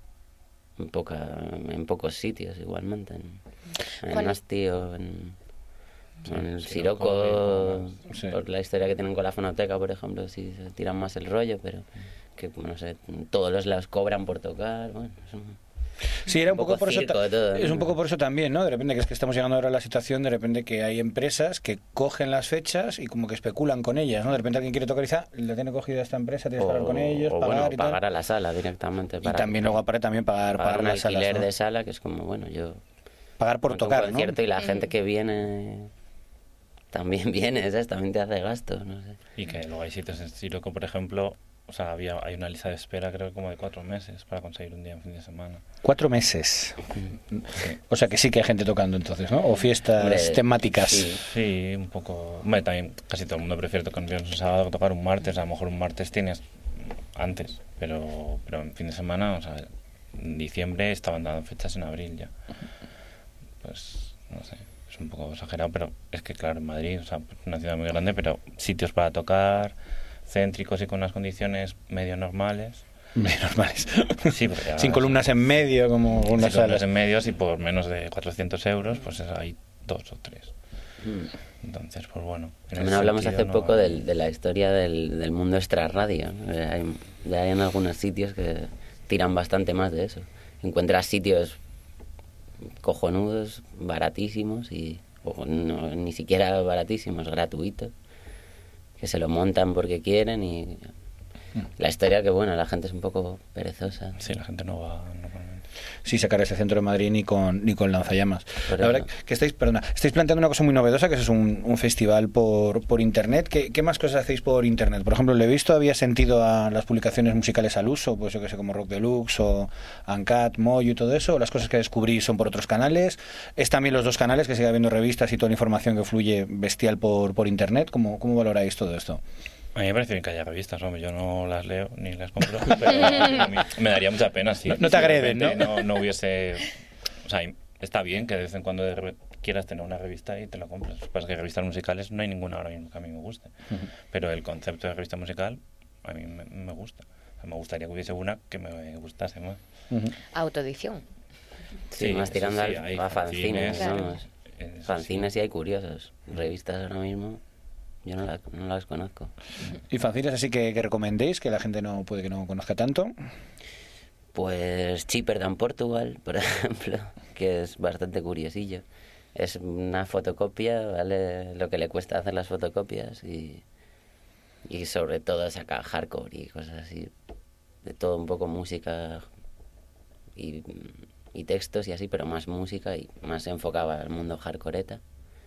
en, poca, en pocos sitios igualmente. En, en Asti o en... Sí, en el sí, Siroco, sí. por la historia que tienen con la fonoteca, por ejemplo, si se tiran más el rollo, pero que, no sé, todos los lados cobran por tocar, bueno, es un, Sí, era un, un poco, poco por eso circo ta- todo, ¿no? es un poco por eso también, ¿no? De repente que es que estamos llegando ahora a la situación, de repente que hay empresas que cogen las fechas y como que especulan con ellas, ¿no? De repente alguien quiere tocar y dice, ah, la tiene cogida esta empresa, tienes que hablar con ellos, o pagar bueno, y tal. pagar a la sala directamente. Y Para, también luego aparte también pagar, pagar pagar un las salas, alquiler ¿no? de sala, que es como, bueno, yo... Pagar por monto tocar, un concierto ¿no? y la gente que viene también viene, ¿sabes? También te hace gastos, no sé. Y que luego hay sitios en Siroco, por ejemplo, o sea, había, hay una lista de espera, creo, como de cuatro meses para conseguir un día en fin de semana. Cuatro meses. Sí. O sea que sí que hay gente tocando entonces, ¿no? O fiestas Hombre, temáticas. sí. Sí, un poco... Hombre, también casi todo el mundo prefiere tocar un viernes o sábado que tocar un martes. A lo mejor un martes tienes antes, pero, pero en fin de semana, o sea, en diciembre estaban dando fechas en abril ya. Pues, no sé, es un poco exagerado, pero es que claro, en Madrid, o sea, es una ciudad muy grande, pero sitios para tocar, céntricos y con unas condiciones medio normales. Medio normales. Sí, porque ya- Sin columnas en medio, como Sin unas columnas salas. en medios y por menos de cuatrocientos euros, pues hay dos o tres. Mm. Entonces, pues bueno. en También ese hablamos sentido hace no- poco del, de la historia del, del mundo extrarradio, ¿no? Eh, Hay, ya hay en algunos sitios que tiran bastante más de eso. Encuentras sitios cojonudos, baratísimos, y o no, ni siquiera baratísimos, gratuitos, que se lo montan porque quieren y... La historia que, bueno, la gente es un poco perezosa. Sí, la gente no va normalmente. Sí, sacar ese centro de Madrid ni con ni con lanzallamas. Por La eso. verdad que estáis, perdona, estáis planteando una cosa muy novedosa, que es un, un festival por, por internet. ¿Qué, ¿Qué más cosas hacéis por internet? Por ejemplo, le he visto, había sentido a las publicaciones musicales al uso, pues yo que sé, como Rock Deluxe o Uncut, Moyo y todo eso, o las cosas que descubrí son por otros canales. ¿Es también los dos canales, que sigue habiendo revistas y toda la información que fluye bestial por, por internet? ¿Cómo, ¿Cómo valoráis todo esto? A mí me parece bien que haya revistas, hombre, yo no las leo ni las compro, pero a mí me daría mucha pena si, No- no te si de agreden, repente ¿no? no, no hubiese... O sea, está bien que de vez en cuando de re- quieras tener una revista y te la compras. Lo que pasa es que revistas musicales no hay ninguna ahora mismo que a mí me guste, pero el concepto de revista musical a mí me, me gusta. O sea, me gustaría que hubiese una que me gustase más. Autoedición. Sí, Sí, más eso tirando sí, al- hay a fanzines, fanzines, vamos. Eso Fanzines sí. y hay curiosos. Revistas ahora mismo, yo no, la- no las conozco. ¿Y fanzines así que, que recomendéis, que la gente no puede que no conozca tanto? Pues Cheaper Than Portugal, por ejemplo, que es bastante curiosillo. Es una fotocopia, ¿vale? Lo que le cuesta hacer las fotocopias y, y sobre todo saca hardcore y cosas así. De todo un poco música y, y textos y así, pero más música y más enfocada al mundo hardcoreta.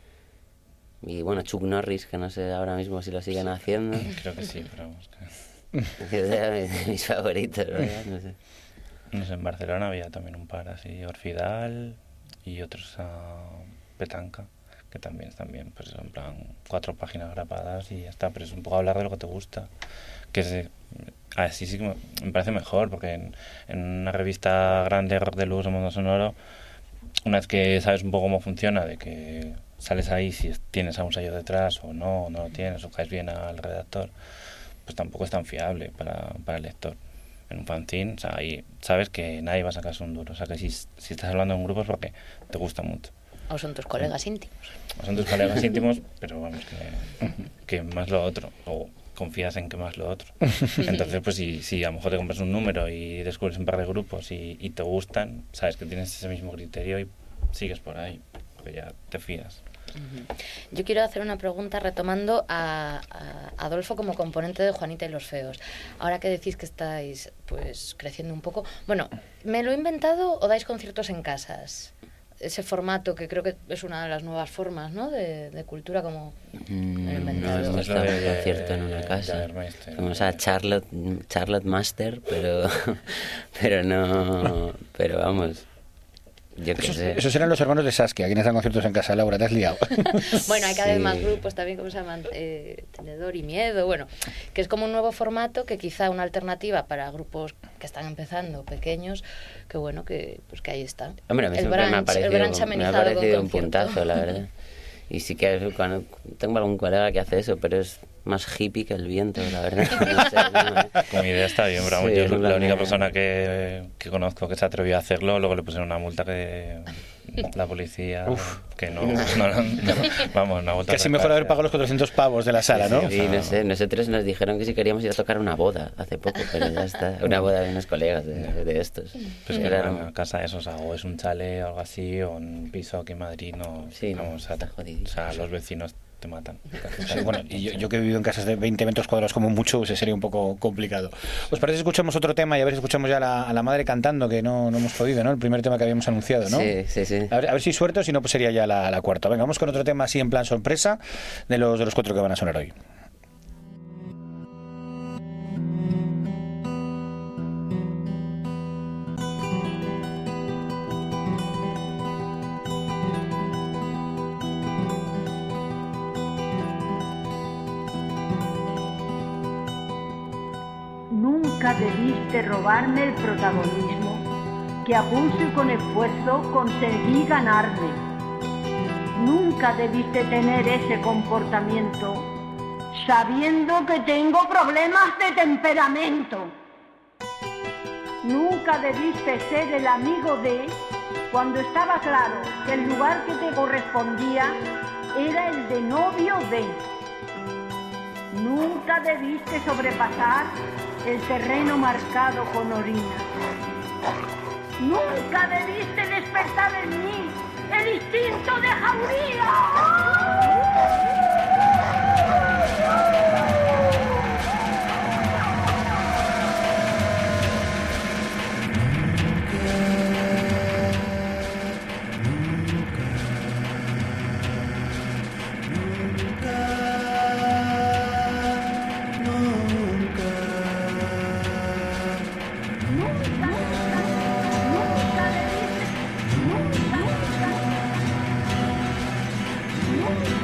Y bueno, Chuck Norris, que no sé ahora mismo si lo siguen haciendo. Creo que sí, pero vamos, que- Que es de mis- mis favoritos, ¿verdad? No sé. no sé, en Barcelona había también un par así, Orfidal y otros a Petanca, que también están bien, pues en plan cuatro páginas grapadas y ya está, pero es un poco hablar de lo que te gusta, que es, Así sí que me, me parece mejor, porque en, en una revista grande, Rock Deluxe o Mundo Sonoro, una vez que sabes un poco cómo funciona, de que sales ahí si tienes a un sello detrás o no, o no lo tienes, o caes bien al redactor, pues tampoco es tan fiable para, para el lector. En un fanzine, o sea, ahí sabes que nadie va a sacarse un duro. O sea, que si, si estás hablando en grupos porque te gusta mucho. O son tus colegas sí. íntimos. O son tus colegas íntimos, pero vamos, que, que más lo otro. O confías en que más lo otro. Entonces, pues si, si a lo mejor te compras un número y descubres un par de grupos y, y te gustan, sabes que tienes ese mismo criterio y sigues por ahí, porque ya te fías. Yo quiero hacer una pregunta retomando a, a Adolfo como componente de Juanita y los Feos. Ahora que decís que estáis pues creciendo un poco, bueno, ¿me lo he inventado o dais conciertos en casas? Ese formato que creo que es una de las nuevas formas, ¿no? De, de cultura como mm, el inventado. No hemos estado en un concierto en una casa. Fuimos a Charlotte, Charlotte Master, pero pero no, pero vamos. Yo qué esos, sé. esos eran los hermanos de Saskia, quienes dan conciertos en casa. Laura, te has liado. Bueno, hay cada Sí. vez más grupos también, ¿cómo se llaman? Eh, Tenedor y Miedo, bueno, que es como un nuevo formato que quizá una alternativa para grupos que están empezando, pequeños, que bueno, que pues que ahí está. Hombre, a mí el siempre me ha brunch, el parecido, brunch me ha amenizado con parecido un concierto. puntazo, la verdad. Y sí que cuando tengo algún colega que hace eso, pero es más hippie que el viento, la verdad. No sé, no. Como idea está bien, pero vamos, Sí, yo en la plan, única eh, persona que, que conozco que se atrevió a hacerlo, luego le pusieron una multa que la policía, Uf. que no, no, no, no, vamos, no ha vuelto a Casi mejor haber acercarse. pagado los cuatrocientos pavos de la sala, ¿no? Sí, no sé, nosotros nos dijeron que si queríamos ir a tocar una boda hace poco, pero ya está. Una boda de unos colegas de, de estos. Pues que Era- en casa eso, o sea, o es un chalet o algo así, o un piso aquí en Madrid, no, Sí, no, vamos, o sea, está jodidísimo. o sea, los vecinos te matan. Sí, bueno, y yo, yo que he vivido en casas de veinte metros cuadrados como mucho, pues sería un poco complicado. ¿Os parece que escuchamos otro tema y a ver si escuchamos ya a la, a la madre cantando, que no, no hemos podido, ¿no? El primer tema que habíamos anunciado, ¿no? Sí, sí, sí. A ver, a ver si suerte o si no, pues sería ya la, la cuarta. Venga, vamos con otro tema así en plan sorpresa de los, de los cuatro que van a sonar hoy. Nunca debiste robarme el protagonismo que a pulso y con esfuerzo conseguí ganarme. Nunca debiste tener ese comportamiento sabiendo que tengo problemas de temperamento. Nunca debiste ser el amigo de cuando estaba claro que el lugar que te correspondía era el de novio de. Nunca debiste sobrepasar el terreno marcado con orina. Nunca debiste despertar en mí el instinto de jauría. Nunca, nunca debiste, nunca, nunca, nunca,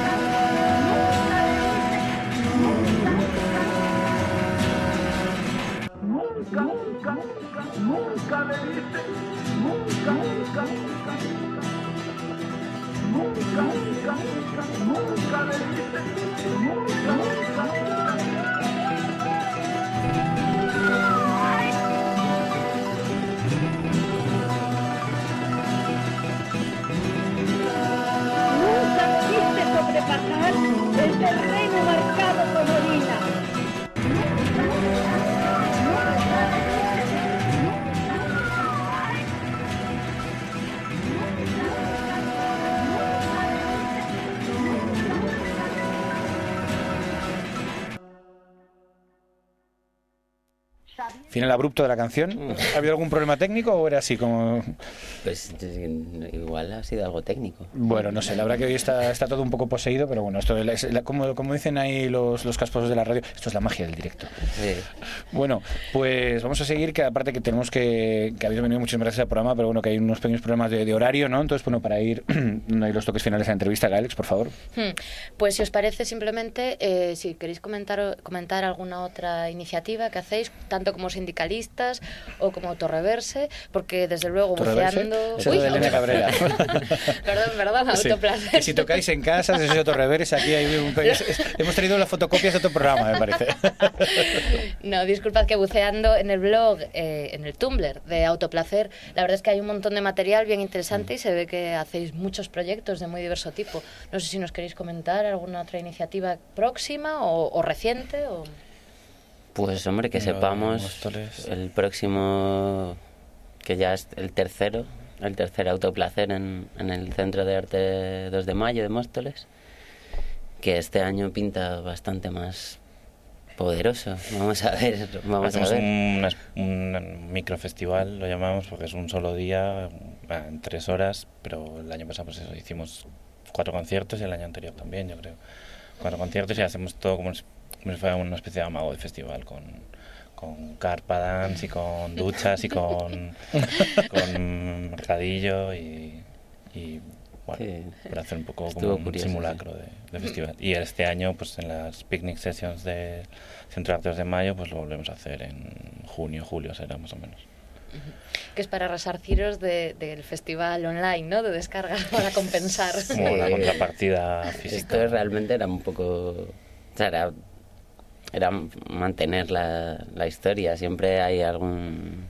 nunca, nunca, nunca debiste, nunca, nunca, nunca, nunca, nunca debiste, nunca, nunca. Nunca debiste sobrepasar el terreno marcado con orina. Nunca, nunca, nunca debiste, nunca, nunca, nunca, nunca Final abrupto de la canción. ¿Ha habido algún problema técnico o era así como...? Pues igual ha sido algo técnico. Bueno, no sé, la verdad que hoy está, está todo un poco poseído, pero bueno, esto es la, como, como dicen ahí los, los casposos de la radio, esto es la magia del directo. Sí. Bueno, pues vamos a seguir, que aparte que tenemos que, que habéis venido muchas gracias al programa, pero bueno, que hay unos pequeños problemas de, de horario, ¿no? Entonces, bueno, para ir, no hay los toques finales de la entrevista, Alex, por favor. Pues si os parece, simplemente, eh, si queréis comentar, comentar alguna otra iniciativa que hacéis, tanto como sindicalistas o como Autorreverse, porque desde luego buceando... Uy, de Elena Cabrera. perdón, perdón, sí. Autoplacer. Que si tocáis en casa, si es Autorreverse, aquí hay un... hemos traído las fotocopias de otro programa, me parece. No, disculpad, que buceando en el blog, eh, en el Tumblr de Autoplacer, la verdad es que hay un montón de material bien interesante y se ve que hacéis muchos proyectos de muy diverso tipo. No sé si nos queréis comentar alguna otra iniciativa próxima o, o reciente o... Pues hombre, que sepamos el próximo, que ya es el tercero, el tercer Autoplacer en, en el Centro de Arte dos de Mayo de Móstoles, que este año pinta bastante más poderoso. Vamos a ver, vamos Hacemos a ver. Un, un microfestival, lo llamamos, porque es un solo día, en tres horas, pero el año pasado pues eso, hicimos cuatro conciertos y el año anterior también, yo creo. Cuatro conciertos y hacemos todo como como si fuera una especie de amago de festival con, con carpa dance y con duchas y con, con mercadillo y, y bueno, sí, para hacer un poco como un curioso, simulacro sí. de, de festival. Y este año, pues en las picnic sessions de Centro de Arte dos de Mayo, pues lo volvemos a hacer en junio, julio será más o menos. Que es para resarciros de, del festival online, ¿no? De descargas para compensar. Como la contrapartida física. Esto realmente era un poco... O sea, era, era mantener la, la historia. Siempre hay algún...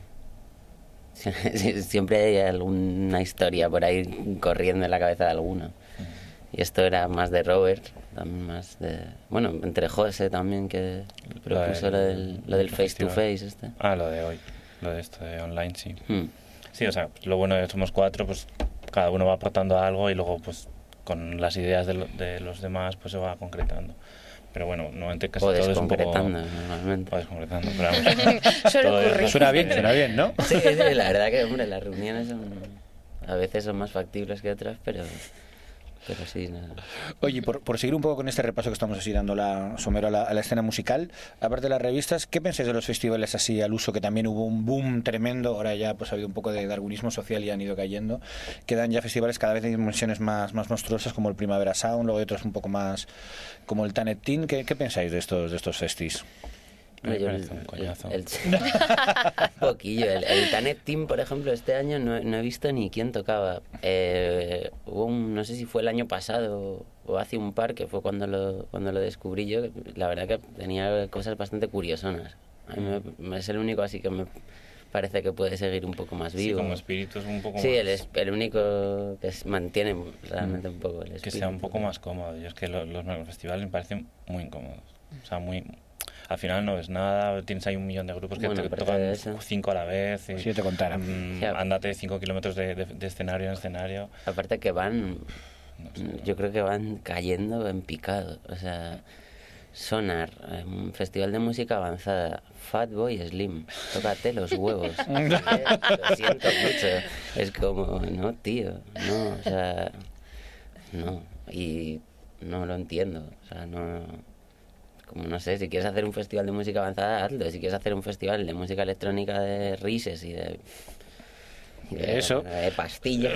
Siempre hay alguna historia por ahí corriendo en la cabeza de alguno. Y esto era más de Robert, también más de... Bueno, entre José también, que propuso lo del, lo del face to face este. Ah, lo de hoy. Lo de esto de online, sí. Hmm. Sí, o sea, lo bueno es que somos cuatro, pues cada uno va aportando algo y luego pues con las ideas de, lo, de los demás pues se va concretando. Pero bueno, normalmente casi o todo es un poco... normalmente. O desconcretando, pero vamos. Suele ocurrir. Suena bien, suena bien, ¿no? Sí, sí, la verdad que, hombre, las reuniones son... A veces son más factibles que otras, pero... Pero sí, nada. Oye, por, por seguir un poco con este repaso que estamos así dando la, somero a la, a la escena musical, aparte de las revistas, ¿qué pensáis de los festivales así al uso, que también hubo un boom tremendo, ahora ya pues ha habido un poco de darwinismo social y han ido cayendo, quedan ya festivales cada vez de dimensiones más, más monstruosas como el Primavera Sound, luego hay otros un poco más como el Tannet Teen? ¿Qué, qué pensáis de estos, de estos festis? Me yo, parece un coñazo. El, el, poquillo. El, el Tannet Team, por ejemplo, este año no, no he visto ni quién tocaba. Eh, hubo un, no sé si fue el año pasado o hace un par, que fue cuando lo, cuando lo descubrí yo. La verdad que tenía cosas bastante curiosonas. A mí me, es el único así que me parece que puede seguir un poco más vivo. Sí, como espíritu es un poco sí, más... el, el único que es, mantiene realmente un poco el espíritu. Que sea un poco más cómodo. Yo es que los, los festivales me parecen muy incómodos. O sea, muy... Al final no ves nada, tienes ahí un millón de grupos que bueno, te tocan cinco a la vez. Y, si yo te contara. Um, yeah. Ándate cinco kilómetros de, de, de escenario en escenario. Aparte que van, no sé, yo creo que van cayendo en picado. O sea, Sonar, un festival de música avanzada, Fatboy Slim, tócate los huevos. Lo siento mucho. Es como, no, tío, no, o sea, no. Y no lo entiendo, o sea, no... Como no sé, si quieres hacer un festival de música avanzada, hazlo. Si quieres hacer un festival de música electrónica de rises y de... Y de eso. De pastillas.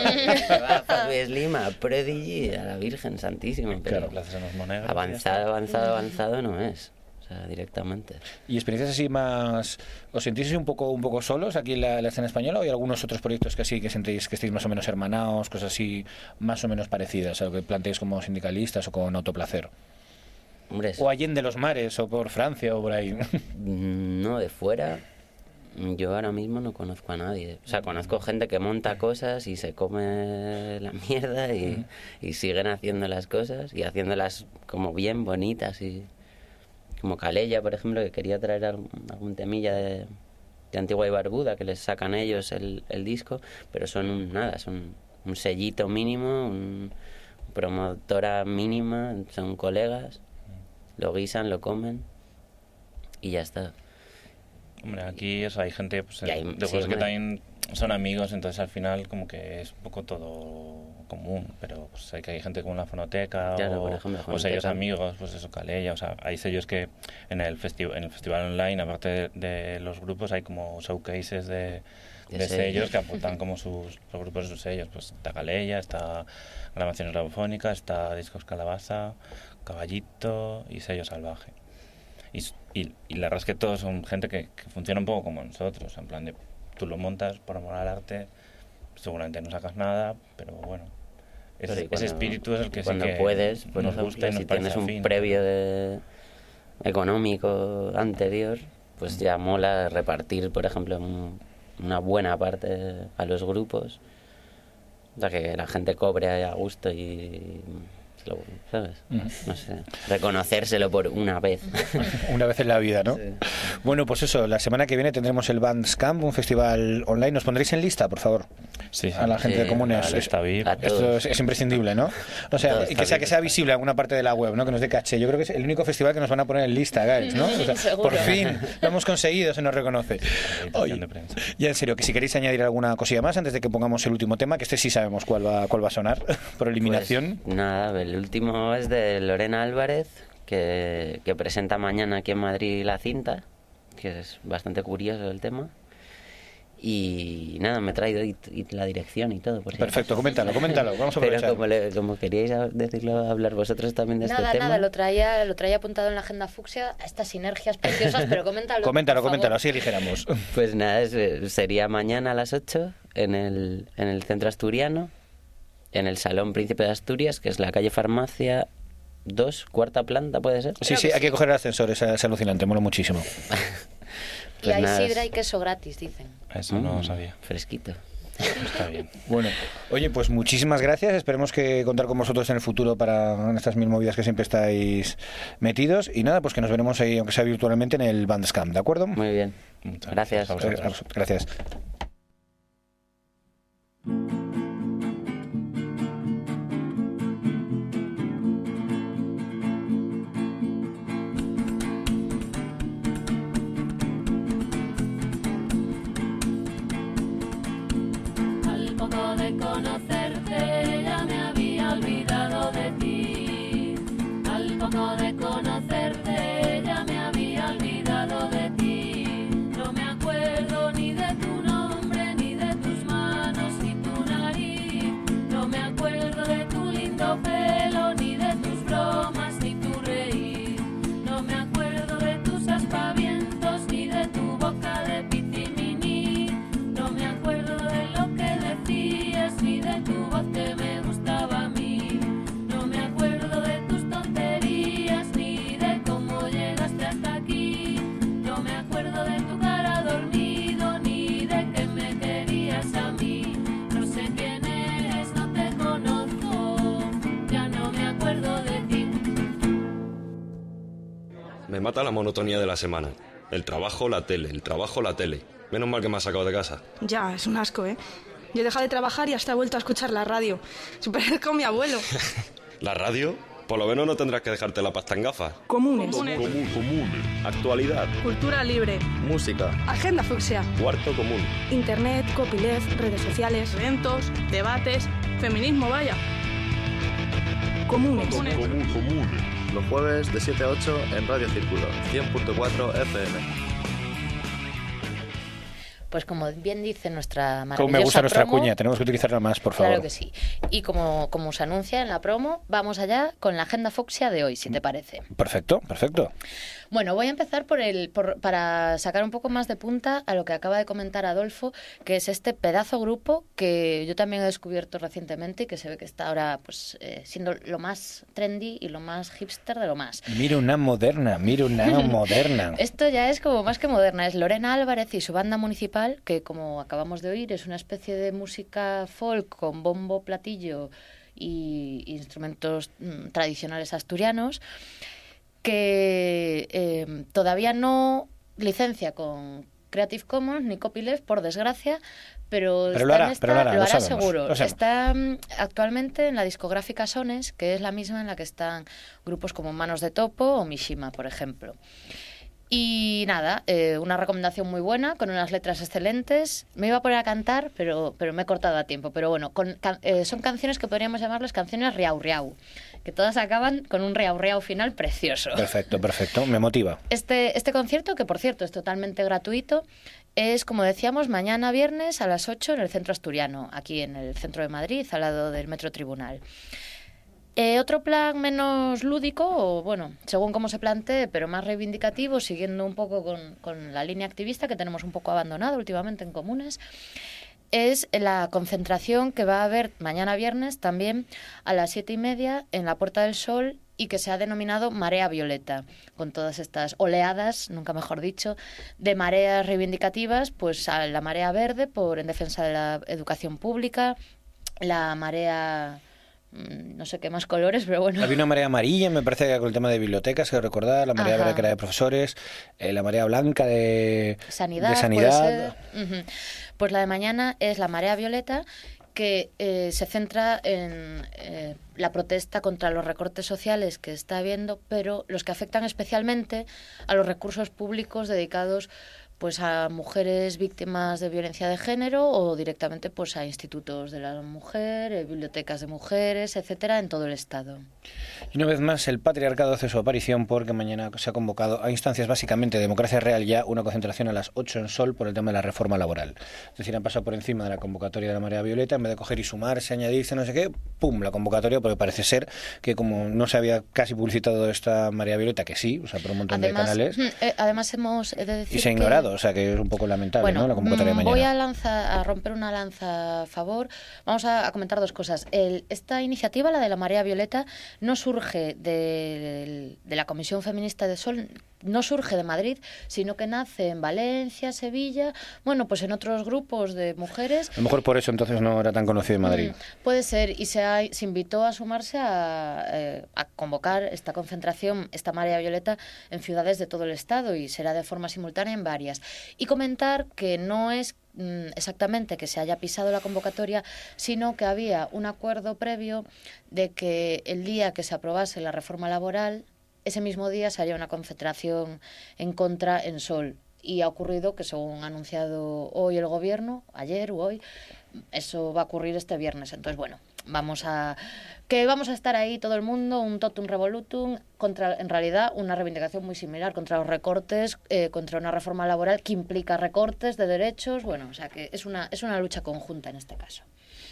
Va a Fatboy Slim, a Prodigy, a la Virgen Santísima. Pero claro, Monegros, avanzado, avanzado, avanzado no es. O sea, directamente. ¿Y experiencias así más... ¿Os sentís un poco un poco solos aquí en la, la escena española o hay algunos otros proyectos que así que sentéis que estéis más o menos hermanados, cosas así más o menos parecidas a lo que planteáis como sindicalistas o con Autoplacer? Hombre, o Allende los Mares, o por Francia, o por ahí. No, de fuera, yo ahora mismo no conozco a nadie. O sea, conozco gente que monta cosas y se come la mierda y, uh-huh. y siguen haciendo las cosas y haciéndolas como bien bonitas. Y como Calella, por ejemplo, que quería traer algún, algún temilla de, de Antigua y Barbuda, que les sacan ellos el, el disco, pero son un, nada, son un sellito mínimo, un promotora mínima, son colegas. Lo guisan, lo comen y ya está. Hombre, aquí eso, hay gente pues, Y hay- de sí, grupos que hombre. también son amigos, entonces al final como que es un poco todo común, pero pues hay que hay gente como la Fonoteca Claro, o, por ejemplo, o Fonoteca. sellos amigos, pues eso, Calella, o sea, hay sellos que en el, festi- en el festival online, aparte de, de los grupos, hay como showcases de, De de sellos. sellos que apuntan como sus los grupos de sus sellos, pues está Calella, está Grabaciones Radiofónicas, está Discos Calabaza, Caballito y Sello Salvaje. Y, s- y, y la verdad es que todos son gente que, que funciona un poco como nosotros, en plan de tú lo montas por amor al arte, seguramente no sacas nada, pero bueno, ese, Pero y ese cuando- espíritu es el que sí cuando que puedes, por nos ejemplo, gusta y nos si parece tienes un afín. previo de económico anterior, pues ya mola repartir, por ejemplo, un- una buena parte a los grupos, o sea, que la gente cobre ahí a gusto y se lo- ¿sabes? No sé, reconocérselo por una vez. Una vez en la vida, ¿no? Sí. Bueno, pues eso, la semana que viene tendremos el Bandcamp, un festival online. ¿Nos pondréis en lista, por favor? Sí, sí. A la gente Sí, de Comunes. Vale, está bien. A Esto todos. es, es imprescindible, ¿no? O sea, Todo y está que sea, bien, que sea está visible en alguna parte de la web, ¿no? Que nos dé caché. Yo creo que es el único festival que nos van a poner en lista, guys, ¿no? O sea, Seguro. por fin lo hemos conseguido, se nos reconoce. Acreditación Oye, de prensa. ya en serio, que si queréis añadir alguna cosilla más antes de que pongamos el último tema, que este sí sabemos cuál va, cuál va a sonar, por eliminación. Pues, nada, el último es de Lorena Álvarez, que, que presenta mañana aquí en Madrid La Cinta, que es bastante curioso el tema. Y nada, me he traído y, y la dirección y todo. Por si Perfecto, coméntalo, coméntalo. Vamos a Pero aprovechar. como, le- como queríais a- decirlo, hablar vosotros también de Nada, este tema. nada, lo traía, lo traía apuntado en la agenda fucsia, estas sinergias preciosas, pero coméntalo. Coméntalo, por coméntalo, favor. así dijéramos. Pues nada, es, eh, sería mañana a las ocho en el, en el centro asturiano, en el Salón Príncipe de Asturias, que es la calle Farmacia dos, cuarta planta, ¿puede ser? Sí, sí, hay que coger el ascensor, es, es alucinante, mola muchísimo. Y Pues hay nada, sidra es- y queso gratis, dicen. Eso no Mm, lo sabía. Fresquito. Está bien. Bueno, oye, pues muchísimas gracias. Esperemos que contar con vosotros en el futuro para estas mil movidas que siempre estáis metidos. Y nada, pues que nos veremos ahí, aunque sea virtualmente, en el Bandcamp, ¿de acuerdo? Muy bien. Muchas Gracias. gracias a Eh, vosotros. Gracias. Al poco de conocerte ya me había olvidado de ti. Al poco de conocerte ya me había olvidado de ti. No me acuerdo ni de tu nombre, ni de tus manos, ni tu nariz. No me acuerdo de tu lindo pelo, ni de tus bromas, ni tu reír. No me acuerdo de tus aspavientos, ni de tu boca de pitiminí. No me acuerdo de lo que decías, ni de tu voz que me gustaba a mí. No me acuerdo de tus tonterías, ni de cómo llegaste hasta aquí. No me acuerdo de tu cara dormido, ni de que me querías a mí. No sé quién eres, no te conozco, ya no me acuerdo de ti. Me mata la monotonía de la semana. El trabajo, la tele, el trabajo, la tele. Menos mal que me has sacado de casa. Ya, es un asco, ¿eh? Yo he dejado de trabajar y hasta he vuelto a escuchar la radio. Superar con mi abuelo. ¿La radio? Por lo menos no tendrás que dejarte la pasta en gafas. Comunes. Actualidad. Cultura libre. Música. Agenda fucsia. Cuarto común. Internet, copyleft, redes sociales. Eventos, debates, feminismo, vaya. Comunes. Los jueves de siete a ocho en Radio Círculo, cien punto cuatro F M. Pues como bien dice nuestra maravillosa Como me gusta nuestra promo, cuña, tenemos que utilizarla más, por favor. claro que sí. Y como, como se anuncia en la promo, vamos allá con la agenda fucsia de hoy, si te parece. Perfecto, perfecto. Bueno, voy a empezar por el por, para sacar un poco más de punta a lo que acaba de comentar Adolfo, que es este pedazo grupo que yo también he descubierto recientemente y que se ve que está ahora pues eh, siendo lo más trendy y lo más hipster de lo más. Mira una moderna, mira una moderna. Esto ya es como más que moderna, es Lorena Álvarez y su banda municipal, que como acabamos de oír es una especie de música folk con bombo, platillo y instrumentos mm, tradicionales asturianos, que eh, todavía no licencia con Creative Commons ni copyleft, por desgracia, pero, Pero lo está hará, en esta- pero lo hará, lo sabemos, seguro. lo sabemos. Está mm, actualmente en la discográfica Sones, que es la misma en la que están grupos como Manos de Topo o Mishima, por ejemplo. Y nada, eh, una recomendación muy buena, con unas letras excelentes. Me iba a poner a cantar, pero, pero me he cortado a tiempo. Pero bueno, con, can, eh, son canciones que podríamos llamarles canciones riau riau, que todas acaban con un riau riau final precioso. Perfecto, perfecto, me motiva. Este, este concierto, que por cierto es totalmente gratuito, es, como decíamos, mañana viernes a las ocho en el Centro Asturiano, aquí en el centro de Madrid, al lado del Metro Tribunal. Eh, otro plan menos lúdico, o bueno, según cómo se plantee, pero más reivindicativo, siguiendo un poco con, con la línea activista que tenemos un poco abandonada últimamente en Comunes, es la concentración que va a haber mañana viernes también a las siete y media en la Puerta del Sol, y que se ha denominado Marea Violeta, con todas estas oleadas, nunca mejor dicho, de mareas reivindicativas, pues a la marea verde por en defensa de la educación pública, la marea... no sé qué más colores, pero bueno. Había una marea amarilla, me parece, que con el tema de bibliotecas, quiero recordar, la marea Ajá. verde que era de profesores, eh, la marea blanca de sanidad. De sanidad. Puede ser. Uh-huh. Pues la de mañana es la marea violeta, que eh, se centra en eh, la protesta contra los recortes sociales que está habiendo, pero los que afectan especialmente a los recursos públicos dedicados pues a mujeres víctimas de violencia de género, o directamente pues a institutos de la mujer, eh, bibliotecas de mujeres, etcétera, en todo el estado. Y una vez más el patriarcado hace su aparición, porque mañana se ha convocado a instancias básicamente de Democracia Real ya una concentración a las ocho en Sol por el tema de la reforma laboral. Es decir, han pasado por encima de la convocatoria de la Marea Violeta, en vez de coger y sumarse, añadirse, no sé qué, pum, la convocatoria, porque parece ser que como no se había casi publicitado esta Marea Violeta, que sí, o sea, por un montón además, de canales, eh, además hemos he de decir y se ha ignorado, que... o sea, que es un poco lamentable, bueno, ¿no?, la convocatoria de mañana. Voy a, lanza, a romper una lanza a favor. Vamos a, a comentar dos cosas. El, esta iniciativa, la de la Marea Violeta, no surge de, de la Comisión Feminista de Sol, no surge de Madrid, sino que nace en Valencia, Sevilla, bueno, pues en otros grupos de mujeres. A lo mejor por eso entonces no era tan conocido en Madrid. Mm, puede ser, y se, ha, se invitó a sumarse a, eh, a convocar esta concentración, esta Marea Violeta, en ciudades de todo el estado, y será de forma simultánea en varias. Y comentar que no es mm, exactamente que se haya pisado la convocatoria, sino que había un acuerdo previo de que el día que se aprobase la reforma laboral, ese mismo día se haría una concentración en contra en Sol. Y ha ocurrido que, según ha anunciado hoy el gobierno, ayer o hoy, eso va a ocurrir este viernes. Entonces, bueno, vamos a que vamos a estar ahí todo el mundo, un totum revolutum, contra, en realidad, una reivindicación muy similar contra los recortes, eh, contra una reforma laboral que implica recortes de derechos. Bueno, o sea que es una, es una lucha conjunta en este caso.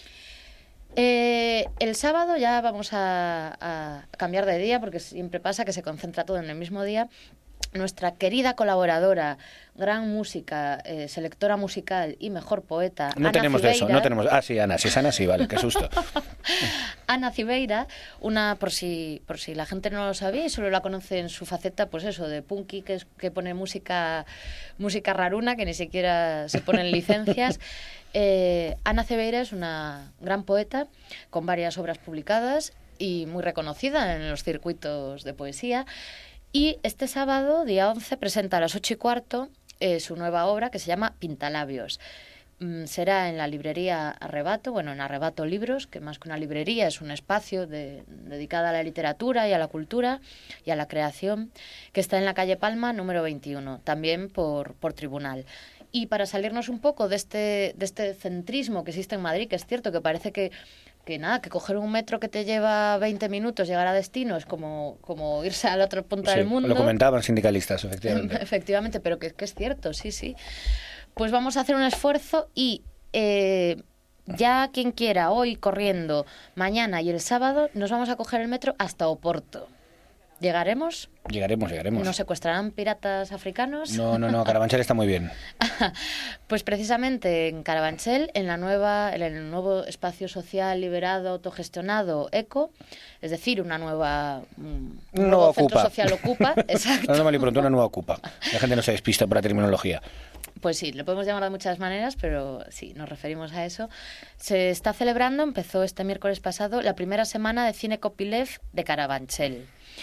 Eh, el sábado ya vamos a, a cambiar de día, porque siempre pasa que se concentra todo en el mismo día. Nuestra querida colaboradora, gran música, eh, selectora musical y mejor poeta, No Ana tenemos Cibeira, de eso, no tenemos... Ah, sí, Ana, si es Ana, sí, vale, qué susto. Ana Cibeira, una, por si por si la gente no lo sabía y solo la conoce en su faceta, pues eso, de punky, que, es, que pone música música raruna, que ni siquiera se ponen licencias. Eh, Ana Cibeira es una gran poeta con varias obras publicadas y muy reconocida en los circuitos de poesía. Y este sábado, día once, presenta a las ocho y cuarto eh, su nueva obra, que se llama Pintalabios. Mm, será en la librería Arrebato, bueno, en Arrebato Libros, que más que una librería es un espacio de, dedicado a la literatura y a la cultura y a la creación, que está en la calle Palma, número veintiuno, también por, por tribunal. Y para salirnos un poco de este, de este centrismo que existe en Madrid, que es cierto que parece que que nada, que coger un metro que te lleva veinte minutos llegar a destino es como, como irse a la otra punta Sí, del mundo. lo comentaban sindicalistas, efectivamente. Efectivamente, pero que, que es cierto, sí, sí. Pues vamos a hacer un esfuerzo y eh, ya quien quiera, hoy corriendo, mañana y el sábado, nos vamos a coger el metro hasta Oporto. ¿Llegaremos? Llegaremos, llegaremos. ¿Nos secuestrarán piratas africanos? No, no, no, Carabanchel está muy bien. Pues precisamente en Carabanchel, en la nueva, en el nuevo espacio social liberado, autogestionado, ECO, es decir, una nueva un nuevo nuevo Ocupa. centro social Ocupa, exacto. No, no, mal y pronto, una nueva Ocupa. La gente no se despista por la terminología. Pues sí, lo podemos llamar de muchas maneras, pero sí, nos referimos a eso. Se está celebrando, empezó este miércoles pasado, la primera semana de Cine Copyleft de Carabanchel.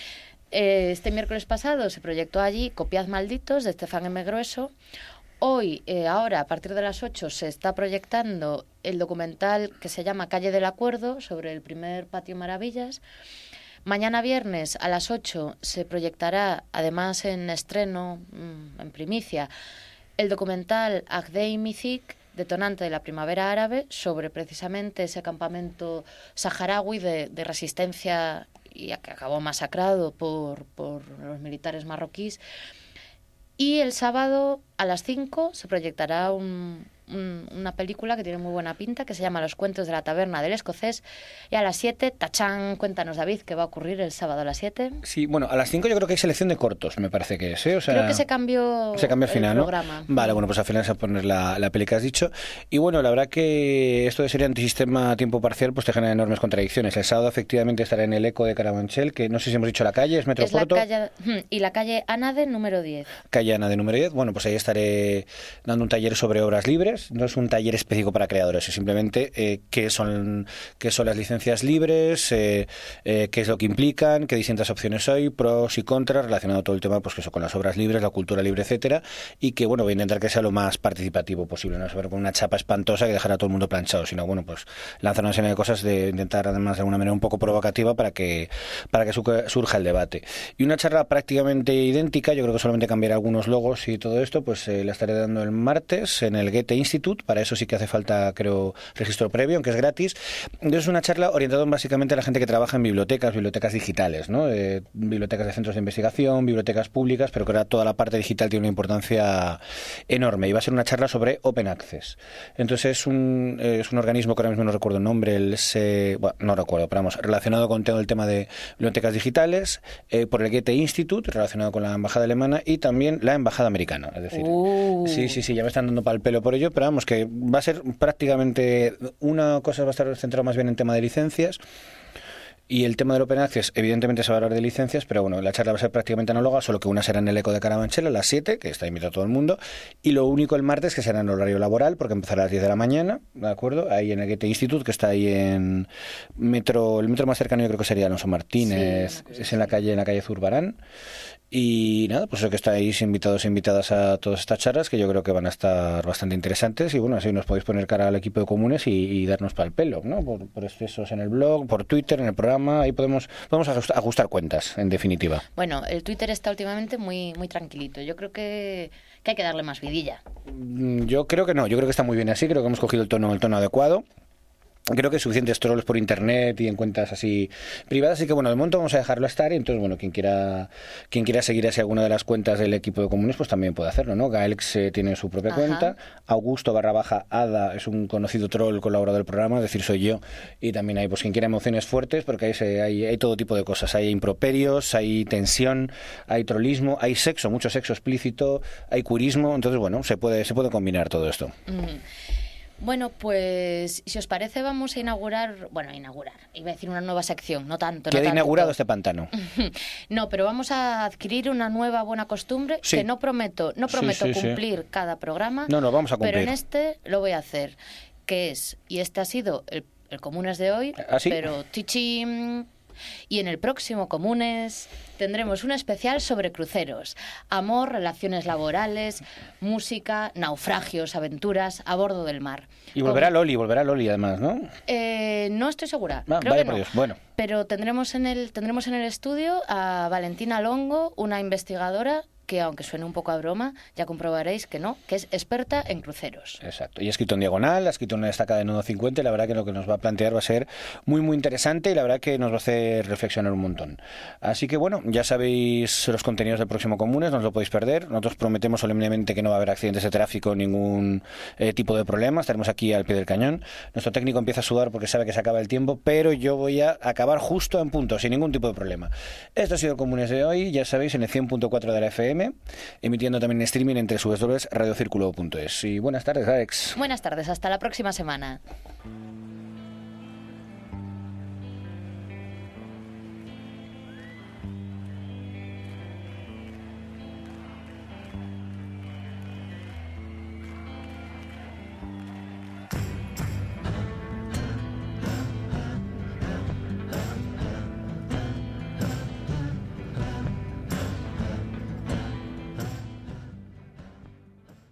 Este miércoles pasado se proyectó allí Copiad Malditos, de Estefan M. Grueso. Hoy, eh, ahora, a partir de las ocho, se está proyectando el documental que se llama Calle del Acuerdo, sobre el primer Patio Maravillas. Mañana viernes a las ocho se proyectará, además en estreno, en primicia, el documental Agdei Mizik, detonante de la primavera árabe, sobre precisamente ese campamento saharaui de, de resistencia y que acabó masacrado por, por los militares marroquíes. Y el sábado a las cinco se proyectará un, un, una película que tiene muy buena pinta, que se llama Los cuentos de la taberna del escocés. Y a las siete, tachán, cuéntanos, David, ¿qué va a ocurrir el sábado a las siete? Sí, bueno, a las cinco yo creo que hay selección de cortos, me parece que es, ¿eh? O sea, creo que se cambió, se cambió al final, el ¿no? programa. Vale, bueno, pues al final se va a poner la, la peli que has dicho. Y bueno, la verdad que esto de ser antisistema a tiempo parcial pues te genera enormes contradicciones. El sábado efectivamente estará en el Eco de Carabanchel, que no sé si hemos dicho la calle, es Metro Es la Porto. calle, y la calle Anade número diez. Calle Ana de número diez. Bueno, pues ahí estaré dando un taller sobre obras libres. No es un taller específico para creadores, es simplemente eh, qué son qué son las licencias libres, eh, eh, qué es lo que implican, qué distintas opciones hay, pros y contras, relacionado todo el tema pues que eso, con las obras libres, la cultura libre, etcétera, y que bueno, voy a intentar que sea lo más participativo posible, no saber con una chapa espantosa que dejará a todo el mundo planchado, sino bueno, pues lanzar una serie de cosas, de intentar además de alguna manera un poco provocativa para que para que surja el debate. Y una charla prácticamente idéntica, yo creo que solamente cambiará algunos logos y todo esto, pues eh, la estaré dando el martes en el Goethe Institut. Para eso sí que hace falta, creo, registro previo, aunque es gratis. Entonces es una charla orientada básicamente a la gente que trabaja en bibliotecas, bibliotecas digitales, ¿no? Eh, bibliotecas de centros de investigación, bibliotecas públicas, pero que ahora toda la parte digital tiene una importancia enorme. Y va a ser una charla sobre Open Access. Entonces es un, eh, es un organismo que ahora mismo no recuerdo el nombre, el S, bueno, no recuerdo, pero vamos, relacionado con todo el tema de bibliotecas digitales, eh, por el Goethe Institut, relacionado con la embajada alemana y también la embajada americana. Es decir, uh. sí, sí, sí, ya me están dando pal pelo por ello, pero vamos, que va a ser prácticamente una cosa, va a estar centrado más bien en tema de licencias. Y el tema del Open Access, evidentemente se va a hablar de licencias, pero bueno, la charla va a ser prácticamente análoga, solo que una será en el Eco de Carabanchel a las siete, que está invitado todo el mundo, y lo único el martes que será en horario laboral, porque empezará a las diez de la mañana, ¿de acuerdo? Ahí en el Goethe Institut, que está ahí en metro, el metro más cercano yo creo que sería Alonso Martínez, sí, es en la calle, en la calle Zurbarán. Y nada, pues eso, que estáis invitados e invitadas a todas estas charlas, que yo creo que van a estar bastante interesantes, y bueno, así nos podéis poner cara al equipo de comunes y, y darnos pa'l pelo, ¿no? Por, por excesos en el blog, por Twitter, en el programa, ahí podemos podemos ajustar, ajustar cuentas, en definitiva. Bueno, el Twitter está últimamente muy muy tranquilito, yo creo que, que hay que darle más vidilla. Yo creo que no, yo creo que está muy bien así, creo que hemos cogido el tono, el tono adecuado. Creo que hay suficientes trolls por internet y en cuentas así privadas, así que bueno, de momento vamos a dejarlo estar y entonces bueno, quien quiera quien quiera seguir así alguna de las cuentas del equipo de comunes pues también puede hacerlo, ¿no? Gaelx eh, tiene su propia Ajá. cuenta, Augusto barra baja Ada es un conocido troll colaborador del programa, es decir, soy yo, y también hay pues quien quiera emociones fuertes, porque hay, hay, hay todo tipo de cosas, hay improperios, hay tensión, hay trollismo, hay sexo, mucho sexo explícito, hay queerismo, entonces bueno, se puede, se puede combinar todo esto. Mm. Bueno, pues si os parece vamos a inaugurar, bueno, a inaugurar, iba a decir una nueva sección, no tanto. Queda no inaugurado tanto. este pantano. No, pero vamos a adquirir una nueva buena costumbre sí. que no prometo, no prometo sí, sí, cumplir sí. cada programa. No, no, vamos a cumplir. Pero en este lo voy a hacer, que es, y este ha sido el, el Comunes de hoy, ¿Ah, sí? pero tichín. Y en el próximo Comunes tendremos un especial sobre cruceros, amor, relaciones laborales, música, naufragios, aventuras a bordo del mar. Y volverá Con... Loli, volverá Loli además, ¿no? Eh, no estoy segura, ah, creo vaya que por no. Dios. Bueno. Pero tendremos en el tendremos en el estudio a Valentina Longo, una investigadora que, aunque suene un poco a broma, ya comprobaréis que no, que es experta en cruceros. Exacto, y ha escrito en diagonal, ha escrito una destacada de Nodo cincuenta, y la verdad que lo que nos va a plantear va a ser muy muy interesante y la verdad que nos va a hacer reflexionar un montón. Así que bueno, ya sabéis los contenidos del próximo Comunes, no os lo podéis perder. Nosotros prometemos solemnemente que no va a haber accidentes de tráfico, ningún eh, tipo de problema, estaremos aquí al pie del cañón. Nuestro técnico empieza a sudar porque sabe que se acaba el tiempo, pero yo voy a acabar justo en punto, sin ningún tipo de problema. Esto ha sido Comunes de hoy, ya sabéis, en el cien punto cuatro de la F M, emitiendo también en streaming entre w w w punto radio círculo punto es. Y buenas tardes, Alex. Buenas tardes, hasta la próxima semana.